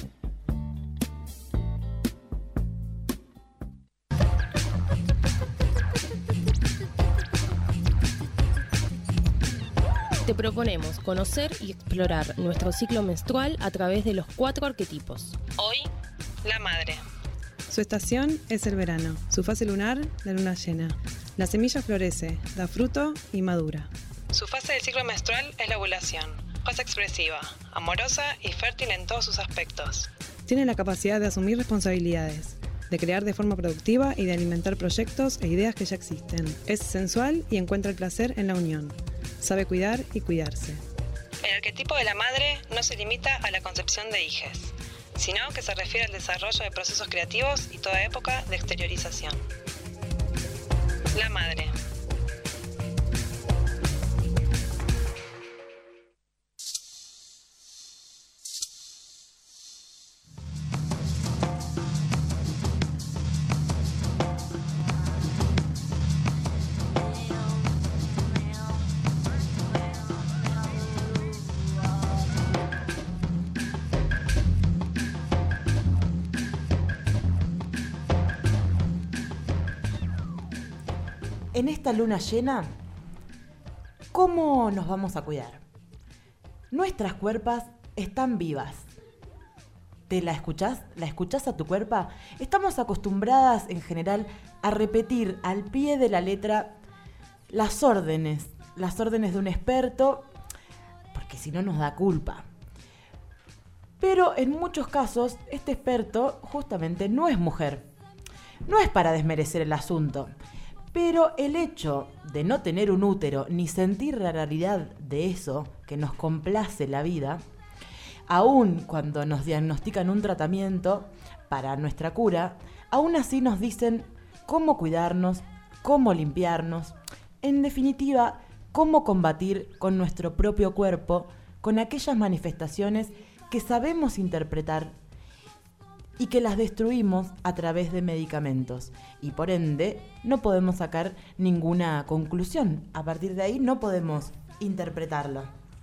Te proponemos conocer y explorar nuestro ciclo menstrual a través de los cuatro arquetipos. Hoy, la madre. Su estación es el verano, su fase lunar, la luna llena. La semilla florece, da fruto y madura. Su fase del ciclo menstrual es la ovulación, fase expresiva, amorosa y fértil en todos sus aspectos. Tiene la capacidad de asumir responsabilidades, de crear de forma productiva y de alimentar proyectos e ideas que ya existen. Es sensual y encuentra el placer en la unión. Sabe cuidar y cuidarse. El arquetipo de la madre no se limita a la concepción de hijes, sino que se refiere al desarrollo de procesos creativos y toda época de exteriorización. La madre. En esta luna llena, ¿cómo nos vamos a cuidar? Nuestras cuerpas están vivas. ¿Te la escuchás? ¿La escuchás a tu cuerpo? Estamos acostumbradas en general a repetir al pie de la letra las órdenes, las órdenes de un experto, porque si no nos da culpa. Pero en muchos casos, este experto justamente no es mujer. No es para desmerecer el asunto. Pero el hecho de no tener un útero ni sentir la realidad de eso que nos complace la vida, aun cuando nos diagnostican un tratamiento para nuestra cura, aún así nos dicen cómo cuidarnos, cómo limpiarnos, en definitiva, cómo combatir con nuestro propio cuerpo, con aquellas manifestaciones que sabemos interpretar y que las destruimos a través de medicamentos. Y por ende, no podemos sacar ninguna conclusión. A partir de ahí no podemos interpretarlo.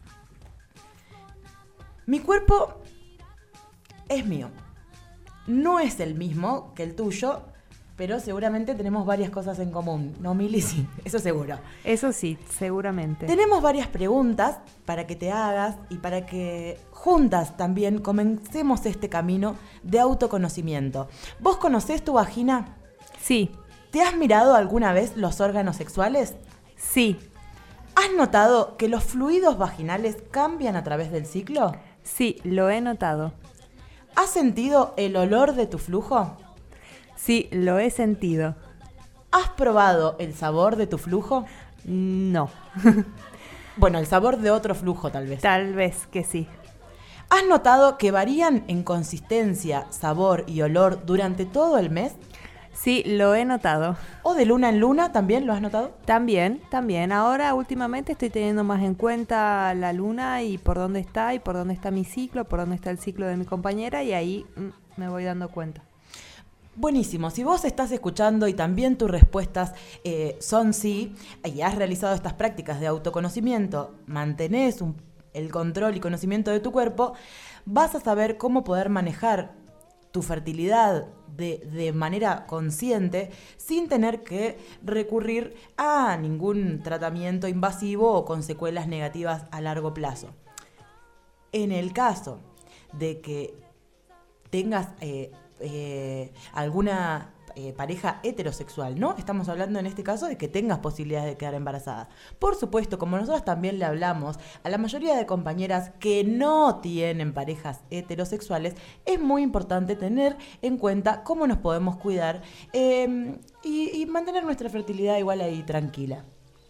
Mi cuerpo es mío. No es el mismo que el tuyo, pero seguramente tenemos varias cosas en común, ¿no, Mili? Sí, eso seguro. Eso sí, seguramente. Tenemos varias preguntas para que te hagas y para que juntas también comencemos este camino de autoconocimiento. ¿Vos conocés tu vagina? Sí. ¿Te has mirado alguna vez los órganos sexuales? Sí. ¿Has notado que los fluidos vaginales cambian a través del ciclo? Sí, lo he notado. ¿Has sentido el olor de tu flujo? Sí, lo he sentido. ¿Has probado el sabor de tu flujo? No. Bueno, el sabor de otro flujo tal vez. Tal vez que sí. ¿Has notado que varían en consistencia, sabor y olor durante todo el mes? Sí, lo he notado. ¿O de luna en luna también lo has notado? También, también. Ahora últimamente estoy teniendo más en cuenta la luna y por dónde está y por dónde está mi ciclo, por dónde está el ciclo de mi compañera y ahí mm, me voy dando cuenta. Buenísimo, si vos estás escuchando y también tus respuestas eh, son sí, y has realizado estas prácticas de autoconocimiento, mantenés un, el control y conocimiento de tu cuerpo, vas a saber cómo poder manejar tu fertilidad de, de manera consciente sin tener que recurrir a ningún tratamiento invasivo o con secuelas negativas a largo plazo. En el caso de que tengas eh, eh, alguna eh, pareja heterosexual, ¿no? Estamos hablando en este caso de que tengas posibilidades de quedar embarazada. Por supuesto, como nosotros también le hablamos a la mayoría de compañeras que no tienen parejas heterosexuales, es muy importante tener en cuenta cómo nos podemos cuidar eh, y, y mantener nuestra fertilidad igual ahí tranquila.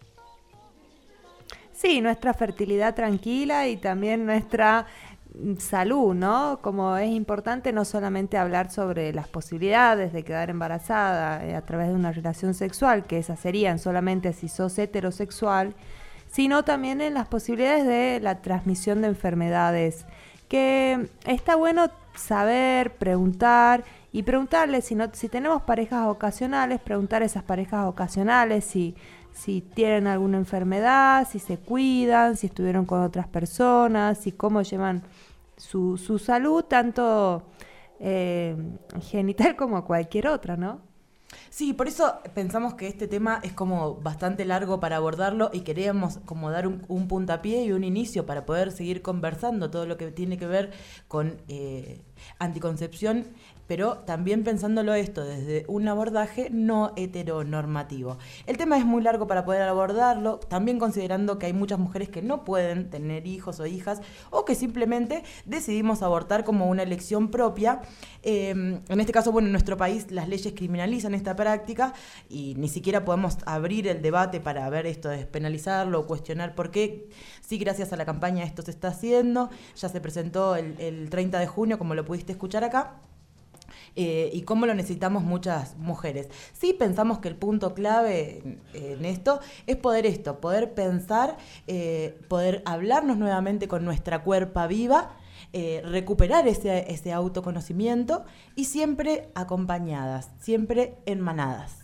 Sí, nuestra fertilidad tranquila y también nuestra salud, ¿no? Como es importante no solamente hablar sobre las posibilidades de quedar embarazada eh, a través de una relación sexual, que esas serían solamente si sos heterosexual, sino también en las posibilidades de la transmisión de enfermedades, que está bueno saber, preguntar y preguntarle si, no, si tenemos parejas ocasionales, preguntar a esas parejas ocasionales si si tienen alguna enfermedad, si se cuidan, si estuvieron con otras personas, si cómo llevan su, su salud, tanto eh, genital como cualquier otra, ¿no? Sí, por eso pensamos que este tema es como bastante largo para abordarlo y queríamos como dar un, un puntapié y un inicio para poder seguir conversando todo lo que tiene que ver con eh, anticoncepción, pero también pensándolo esto desde un abordaje no heteronormativo. El tema es muy largo para poder abordarlo, también considerando que hay muchas mujeres que no pueden tener hijos o hijas o que simplemente decidimos abortar como una elección propia. Eh, en este caso, bueno, en nuestro país las leyes criminalizan esta práctica y ni siquiera podemos abrir el debate para ver esto, despenalizarlo o cuestionar por qué. Sí, gracias a la campaña esto se está haciendo, ya se presentó el, el treinta de junio, como lo pudiste escuchar acá. Eh, y cómo lo necesitamos muchas mujeres. Sí pensamos que el punto clave en, en esto es poder esto, poder pensar, eh, poder hablarnos nuevamente con nuestra cuerpa viva, eh, recuperar ese, ese autoconocimiento y siempre acompañadas, siempre en manadas.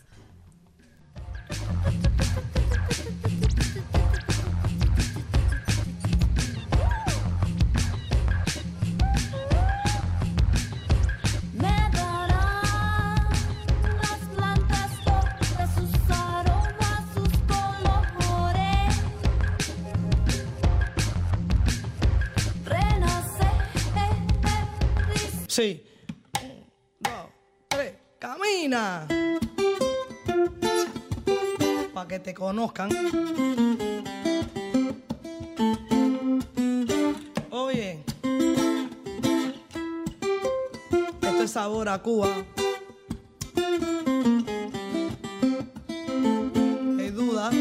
Sí. Un, dos, tres. ¡Camina! Para que te conozcan. Oye. Esto es sabor a Cuba. ¿Hay duda?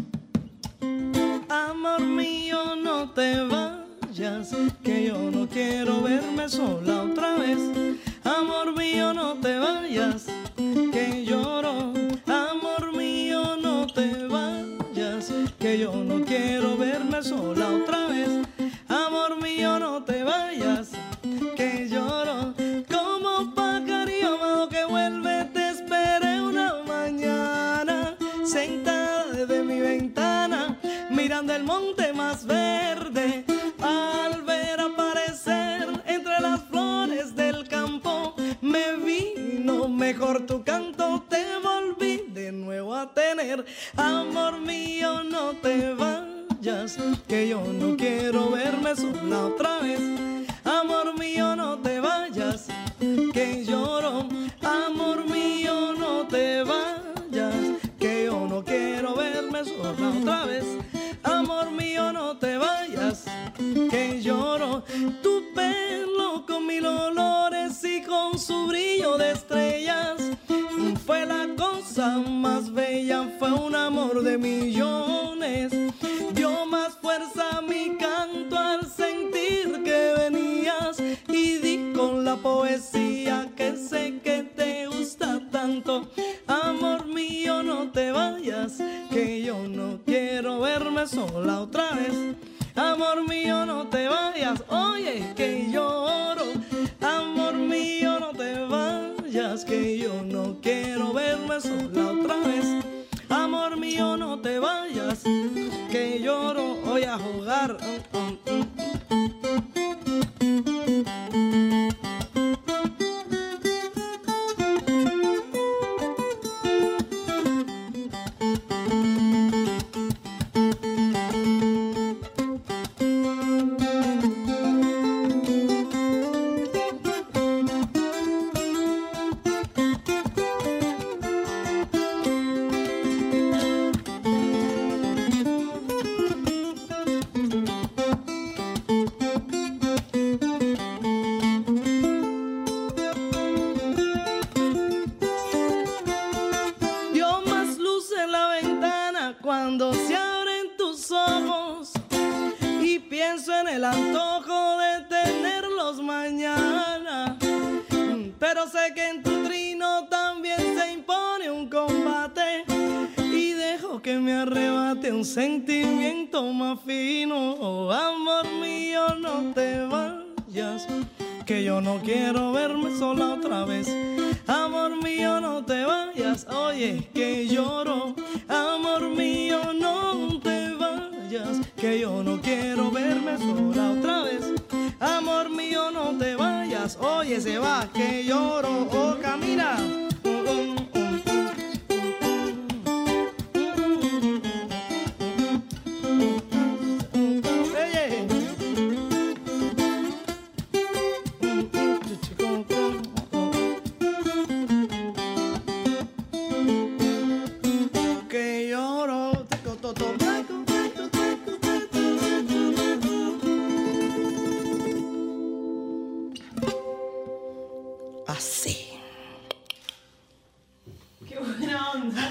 Amor mío, no te vayas, que yo no quiero verme sola otra vez. Amor mío, no te vayas, que lloro. Amor mío, no te vayas, que yo no quiero verme sola otra vez. Amor mío, no te vayas, que lloro. Como pajarillo amado que vuelve, te esperé una mañana, sentada desde mi ventana, mirando el monte más verde. Al ver aparecer entre las flores del campo, me vino mejor tu canto. Te amor mío, no te vayas, que yo no quiero verme sola otra vez. Amor mío, no te vayas, que lloro. Amor mío, no te vayas, que yo no quiero verme sola otra vez. Amor mío, no te vayas, que lloro. Tu pelo con mil olores y con su brillo de estrellas fue la cosa más bella, fue un amor de millones. Dio más fuerza a mi canto al sentir que venías, y di con la poesía que sé que te gusta tanto. Amor mío, no te vayas, que yo no quiero verme sola otra vez. Amor mío, no te vayas, oye, que lloro. Amor mío, no te vayas, que yo no quiero verme sola otra vez. Amor mío, no te vayas, que lloro. Voy a jugar. Cuando se abren tus ojos y pienso en el antojo de tenerlos mañana, pero sé que en tu trino también se impone un combate y dejo que me arrebate un sentimiento más fino. Oh, amor mío, no te vayas, que yo no quiero verme sola otra vez. Amor mío, no te vayas, oye, que lloro. Amor mío, no te vayas, que yo no quiero verme sola otra vez. Amor mío, no te vayas, oye, se va, que lloro. Oh, camina. Así. Qué buena onda.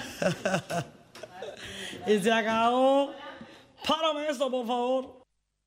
Y se acabó. Párame eso, por favor.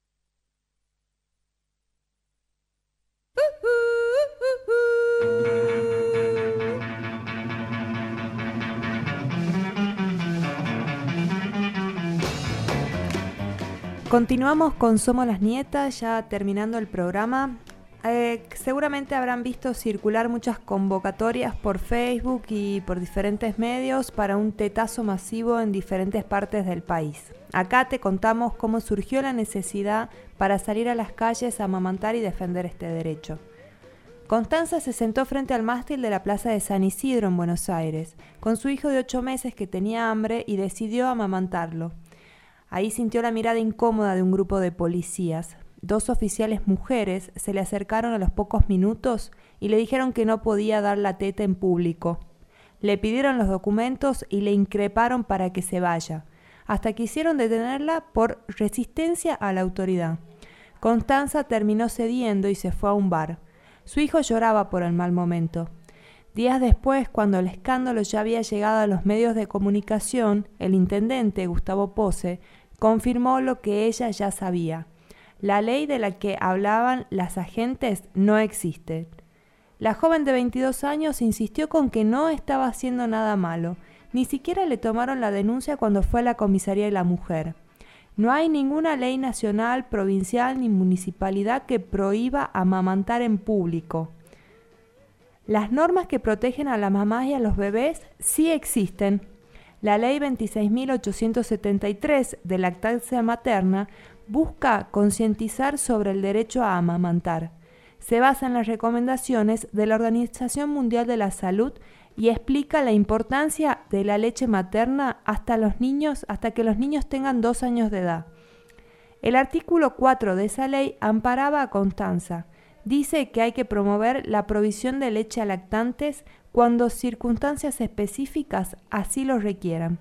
Continuamos con Somos las Nietas, ya terminando el programa. Eh, seguramente habrán visto circular muchas convocatorias por Facebook y por diferentes medios para un tetazo masivo en diferentes partes del país. Acá te contamos cómo surgió la necesidad para salir a las calles a amamantar y defender este derecho. Constanza se sentó frente al mástil de la Plaza de San Isidro en Buenos Aires, con su hijo de ocho meses que tenía hambre y decidió amamantarlo. Ahí sintió la mirada incómoda de un grupo de policías. Dos oficiales mujeres se le acercaron a los pocos minutos y le dijeron que no podía dar la teta en público. Le pidieron los documentos y le increparon para que se vaya, hasta que hicieron detenerla por resistencia a la autoridad. Constanza terminó cediendo y se fue a un bar. Su hijo lloraba por el mal momento. Días después, cuando el escándalo ya había llegado a los medios de comunicación, el intendente, Gustavo Pose, confirmó lo que ella ya sabía. La ley de la que hablaban las agentes no existe. La joven de veintidós años insistió con que no estaba haciendo nada malo. Ni siquiera le tomaron la denuncia cuando fue a la comisaría de la mujer. No hay ninguna ley nacional, provincial ni municipalidad que prohíba amamantar en público. Las normas que protegen a las mamás y a los bebés sí existen. La ley veintiséis mil ochocientos setenta y tres de lactancia materna busca concientizar sobre el derecho a amamantar. Se basa en las recomendaciones de la Organización Mundial de la Salud y explica la importancia de la leche materna hasta los niños, hasta que los niños tengan dos años de edad. El artículo cuatro de esa ley amparaba a Constanza. Dice que hay que promover la provisión de leche a lactantes cuando circunstancias específicas así lo requieran.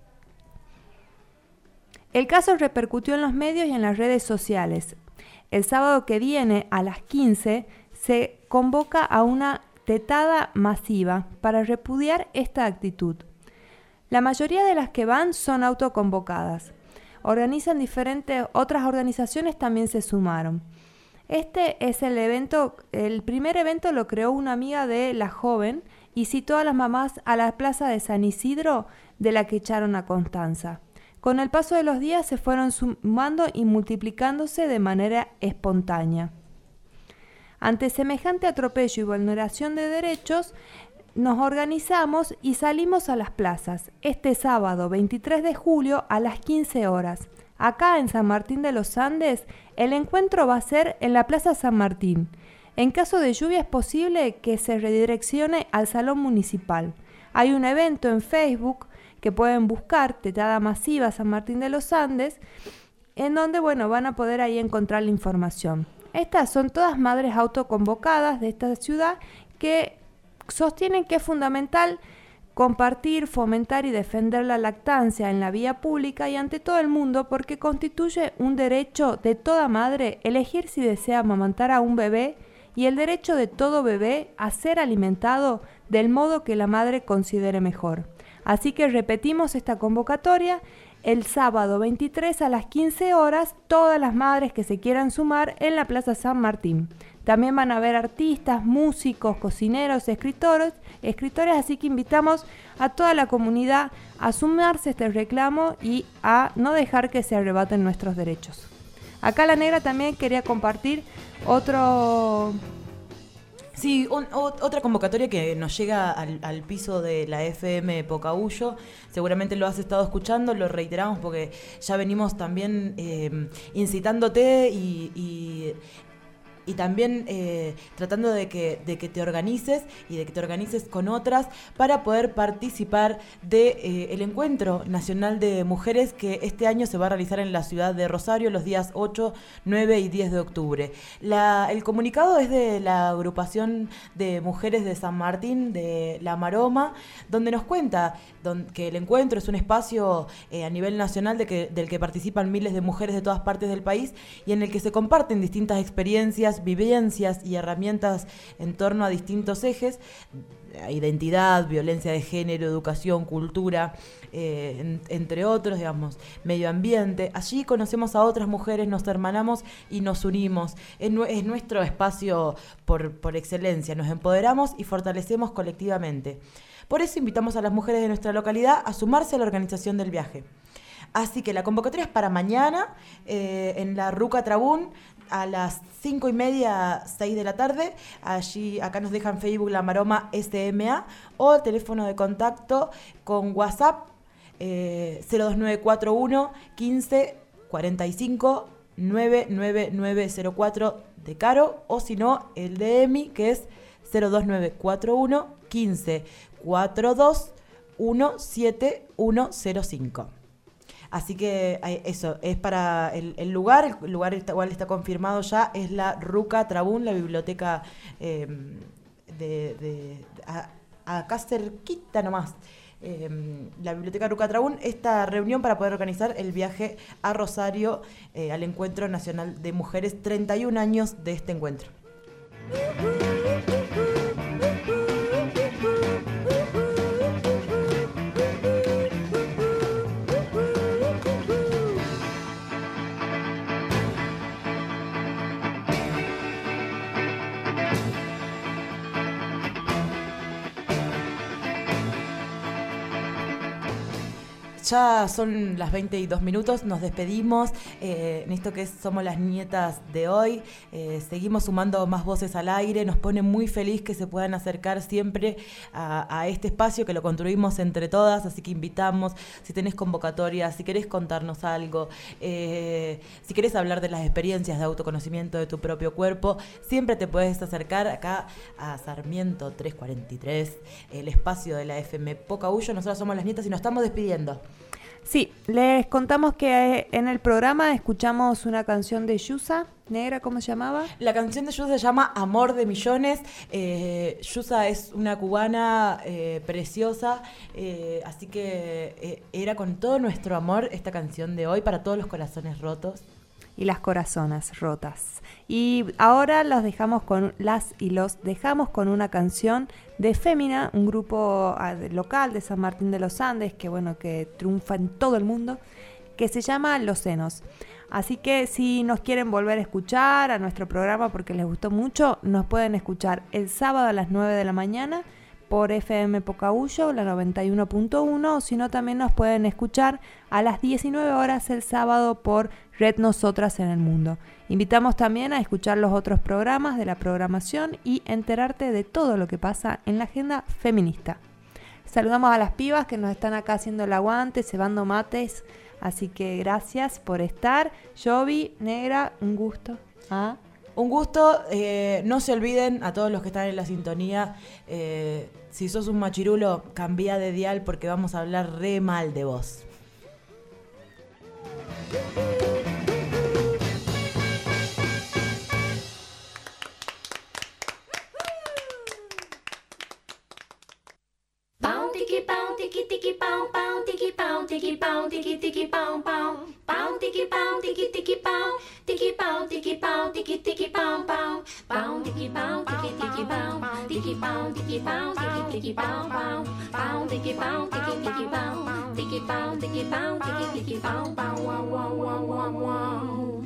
El caso repercutió en los medios y en las redes sociales. El sábado que viene, a las quince, se convoca a una tetada masiva para repudiar esta actitud. La mayoría de las que van son autoconvocadas. Organizan diferentes, otras organizaciones también se sumaron. Este es el evento, el primer evento lo creó una amiga de La Joven y citó a las mamás a la plaza de San Isidro, de la que echaron a Constanza. Con el paso de los días se fueron sumando y multiplicándose de manera espontánea. Ante semejante atropello y vulneración de derechos, nos organizamos y salimos a las plazas este sábado veintitrés de julio a las quince horas. Acá en San Martín de los Andes, el encuentro va a ser en la Plaza San Martín. En caso de lluvia es posible que se redireccione al Salón Municipal. Hay un evento en Facebook que pueden buscar, Tetada Masiva San Martín de los Andes, en donde bueno, van a poder ahí encontrar la información. Estas son todas madres autoconvocadas de esta ciudad que sostienen que es fundamental compartir, fomentar y defender la lactancia en la vía pública y ante todo el mundo porque constituye un derecho de toda madre elegir si desea amamantar a un bebé y el derecho de todo bebé a ser alimentado del modo que la madre considere mejor. Así que repetimos esta convocatoria el sábado veintitrés a las quince horas, todas las madres que se quieran sumar en la Plaza San Martín. También van a haber artistas, músicos, cocineros, escritores, escritores, así que invitamos a toda la comunidad a sumarse a este reclamo y a no dejar que se arrebaten nuestros derechos. Acá La Negra también quería compartir otro... Sí, un, o, otra convocatoria que nos llega al, al piso de la F M Pocahuyo. Seguramente lo has estado escuchando, lo reiteramos porque ya venimos también eh, incitándote y... y Y también eh, tratando de que, de que te organices y de que te organices con otras para poder participar del de, eh, Encuentro Nacional de Mujeres que este año se va a realizar en la ciudad de Rosario los días ocho, nueve y diez de octubre. La, el comunicado es de la agrupación de mujeres de San Martín, de La Maroma, donde nos cuenta don, que el encuentro es un espacio eh, a nivel nacional de que, del que participan miles de mujeres de todas partes del país y en el que se comparten distintas experiencias, vivencias y herramientas en torno a distintos ejes: identidad, violencia de género, educación, cultura, eh, en, entre otros, digamos, medio ambiente. Allí conocemos a otras mujeres, nos hermanamos y nos unimos. Es, es nuestro espacio por, por excelencia, nos empoderamos y fortalecemos colectivamente. Por eso invitamos a las mujeres de nuestra localidad a sumarse a la organización del viaje. Así que la convocatoria es para mañana eh, en la Ruca Trabún a las cinco y media, seis de la tarde. Allí, acá nos dejan Facebook La Maroma S M A o el teléfono de contacto con WhatsApp eh, cero dos nueve cuatro uno quince cuarenta y cinco nueve nueve nueve cero cuatro de Caro, o si no el de Emi, que es cero dos nueve cuatro uno quince cuarenta y dos diecisiete ciento cinco. Así que eso, es para el, el lugar, el lugar está, igual está confirmado ya, es la Ruca Trabún, la biblioteca eh, de, de a, acá cerquita nomás, eh, la biblioteca Ruca Trabún, esta reunión para poder organizar el viaje a Rosario eh, al Encuentro Nacional de Mujeres, treinta y un años de este encuentro. ya son las veinte y dos minutos, nos despedimos eh, en esto que es Somos las Nietas de hoy. Eh, seguimos sumando más voces al aire, nos pone muy feliz que se puedan acercar siempre a, a este espacio que lo construimos entre todas, así que invitamos, si tenés convocatoria, si querés contarnos algo, eh, si querés hablar de las experiencias de autoconocimiento de tu propio cuerpo, siempre te puedes acercar acá a Sarmiento trescientos cuarenta y tres, el espacio de la F M Pocahuyo. Nosotros somos las nietas y nos estamos despidiendo. Sí, les contamos que en el programa escuchamos una canción de Yusa. Negra, ¿cómo se llamaba? La canción de Yusa se llama Amor de Millones. Eh, Yusa es una cubana eh, preciosa, eh, así que eh, era con todo nuestro amor esta canción de hoy para todos los corazones rotos. Y las corazonas rotas. Y ahora los dejamos con las y los dejamos con una canción de Fémina, un grupo local de San Martín de los Andes, que bueno, que triunfa en todo el mundo, que se llama Los Senos. Así que si nos quieren volver a escuchar a nuestro programa porque les gustó mucho, nos pueden escuchar el sábado a las nueve de la mañana por F M Pocahuyo, la noventa y uno punto uno, o si no también nos pueden escuchar a las diecinueve horas el sábado por Red Nosotras en el Mundo. Invitamos también a escuchar los otros programas de la programación y enterarte de todo lo que pasa en la agenda feminista. Saludamos a las pibas que nos están acá haciendo el aguante, cebando mates, así que gracias por estar. Jovi, Negra, un gusto. ¿Ah? Un gusto, eh, no se olviden a todos los que están en la sintonía, eh, si sos un machirulo, cambia de dial porque vamos a hablar re mal de vos. Pound tiki pound tiki tiki pound pound tiki pound tiki pound tiki tiki pound pound pound tiki pound tiki tiki pound tiki pound tiki pound tiki tiki pound pound pound tiki pound tiki tiki pound tiki pound tiki pound tiki tiki pound pound pound tiki pound tiki tiki pound tiki pound tiki pound tiki tiki pound pound wow wow wow wow wow.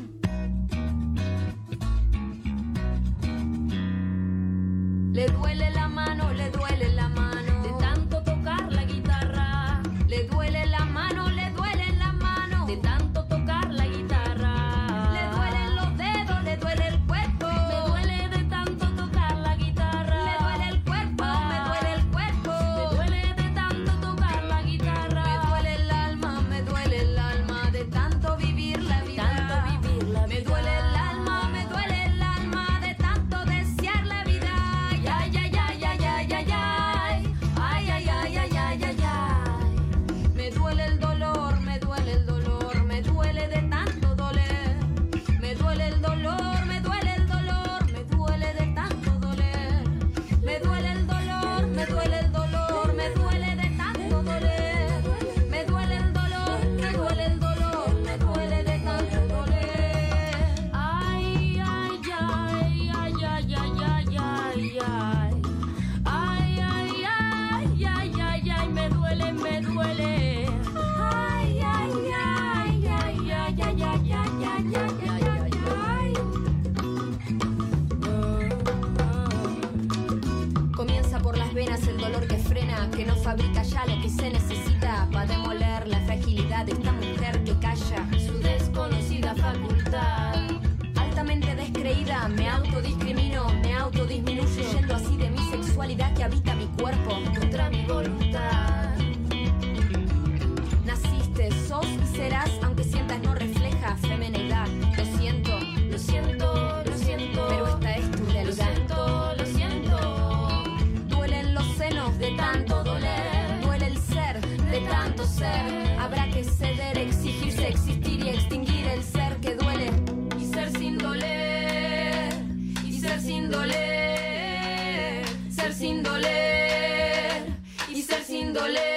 Le duele la mano, le duele la mano de tanto tocar la guitarra. Le duele la mano, le duele la mano de tanto tocar la guitarra. Le duelen los dedos, le duele el cuerpo. Me duele de tanto tocar la guitarra. Le duele el cuerpo, me duele el cuerpo. Me duele de tanto tocar la guitarra. Me duele el alma, me duele el alma de tanto vivir la vida. Tanto vivir la vida. Me duele el alma, me duele el alma de tanto desear la vida. Ay, ay, ay, ay, ay, ay, ay, ay. Ay, ay, ay, ay, ay, ay, ay. Me duele el dolor, me duele el dolor, me duele de tanto doler. Me duele el dolor, me duele el dolor, me duele de tanto doler. Me duele el dolor, me duele el dolor, me duele de tanto doler. Me duele el dolor, me duele el dolor, me duele de tanto doler. Ay, ay, ay, ay, ay, ay, ay, ay, ay. Ay, ay, ay, ay, ay, ay, me duele, me duele. Ay, ay, ay, ay, ay, ay, ay, ay, ay, ay, ay, ay. Comienza por las venas el dolor que frena, que no fabrica ya lo que se necesita para demoler la fragilidad de esta mujer que calla su desconocida facultad. Altamente descreída, me autodiscrimino, me autodisminuyo, yendo así de mi sexualidad que habita mi cuerpo contra mi voluntad. Naciste, sos y serás, aunque sientas no refleja femenidad. Lo siento, lo siento, lo siento, pero esta es tu realidad. Lo siento, lo siento. Duelen los senos de tanto doler, duele el ser de tanto ser. Habrá que ceder, exigirse, existir y extinguir el ser que duele. Y ser sin doler, y ser sin doler, ser sin doler, y ser sin doler.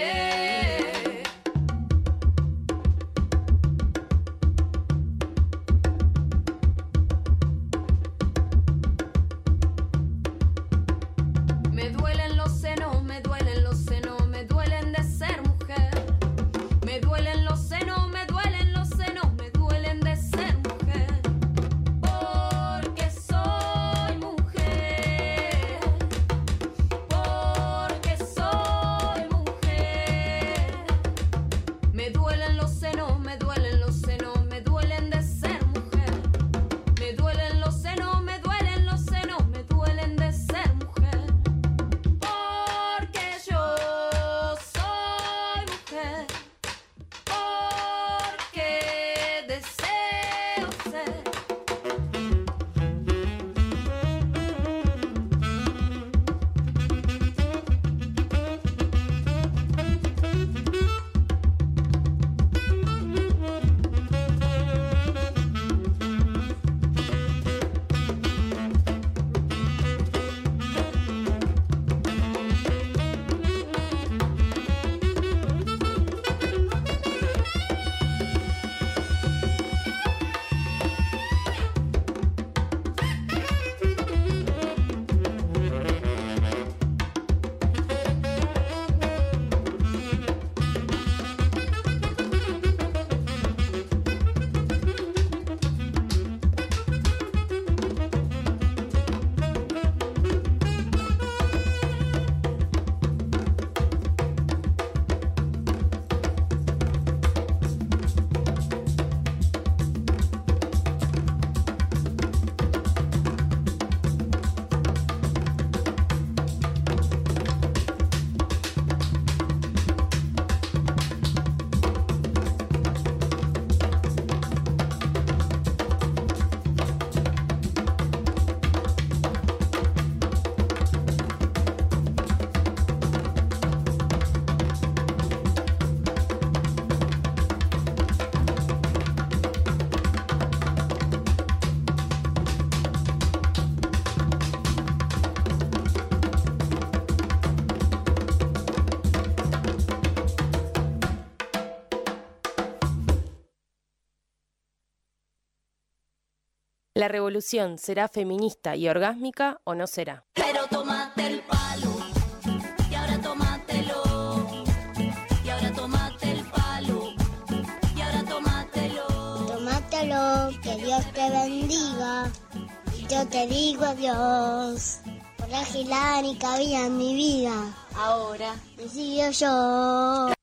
Me duelen los senos, me duelen los senos, me duelen de ser mujer. Me duelen los senos, me duelen los senos, me duelen de ser mujer. Porque soy mujer. Porque soy mujer. ¿La revolución será feminista y orgásmica o no será? Pero tómate el palo, y ahora tómatelo, y ahora tómate el palo, y ahora tómatelo. Tómatelo, que Dios te bendiga, y yo te digo adiós. Por la gilada ni cabía en mi vida, ahora decido yo.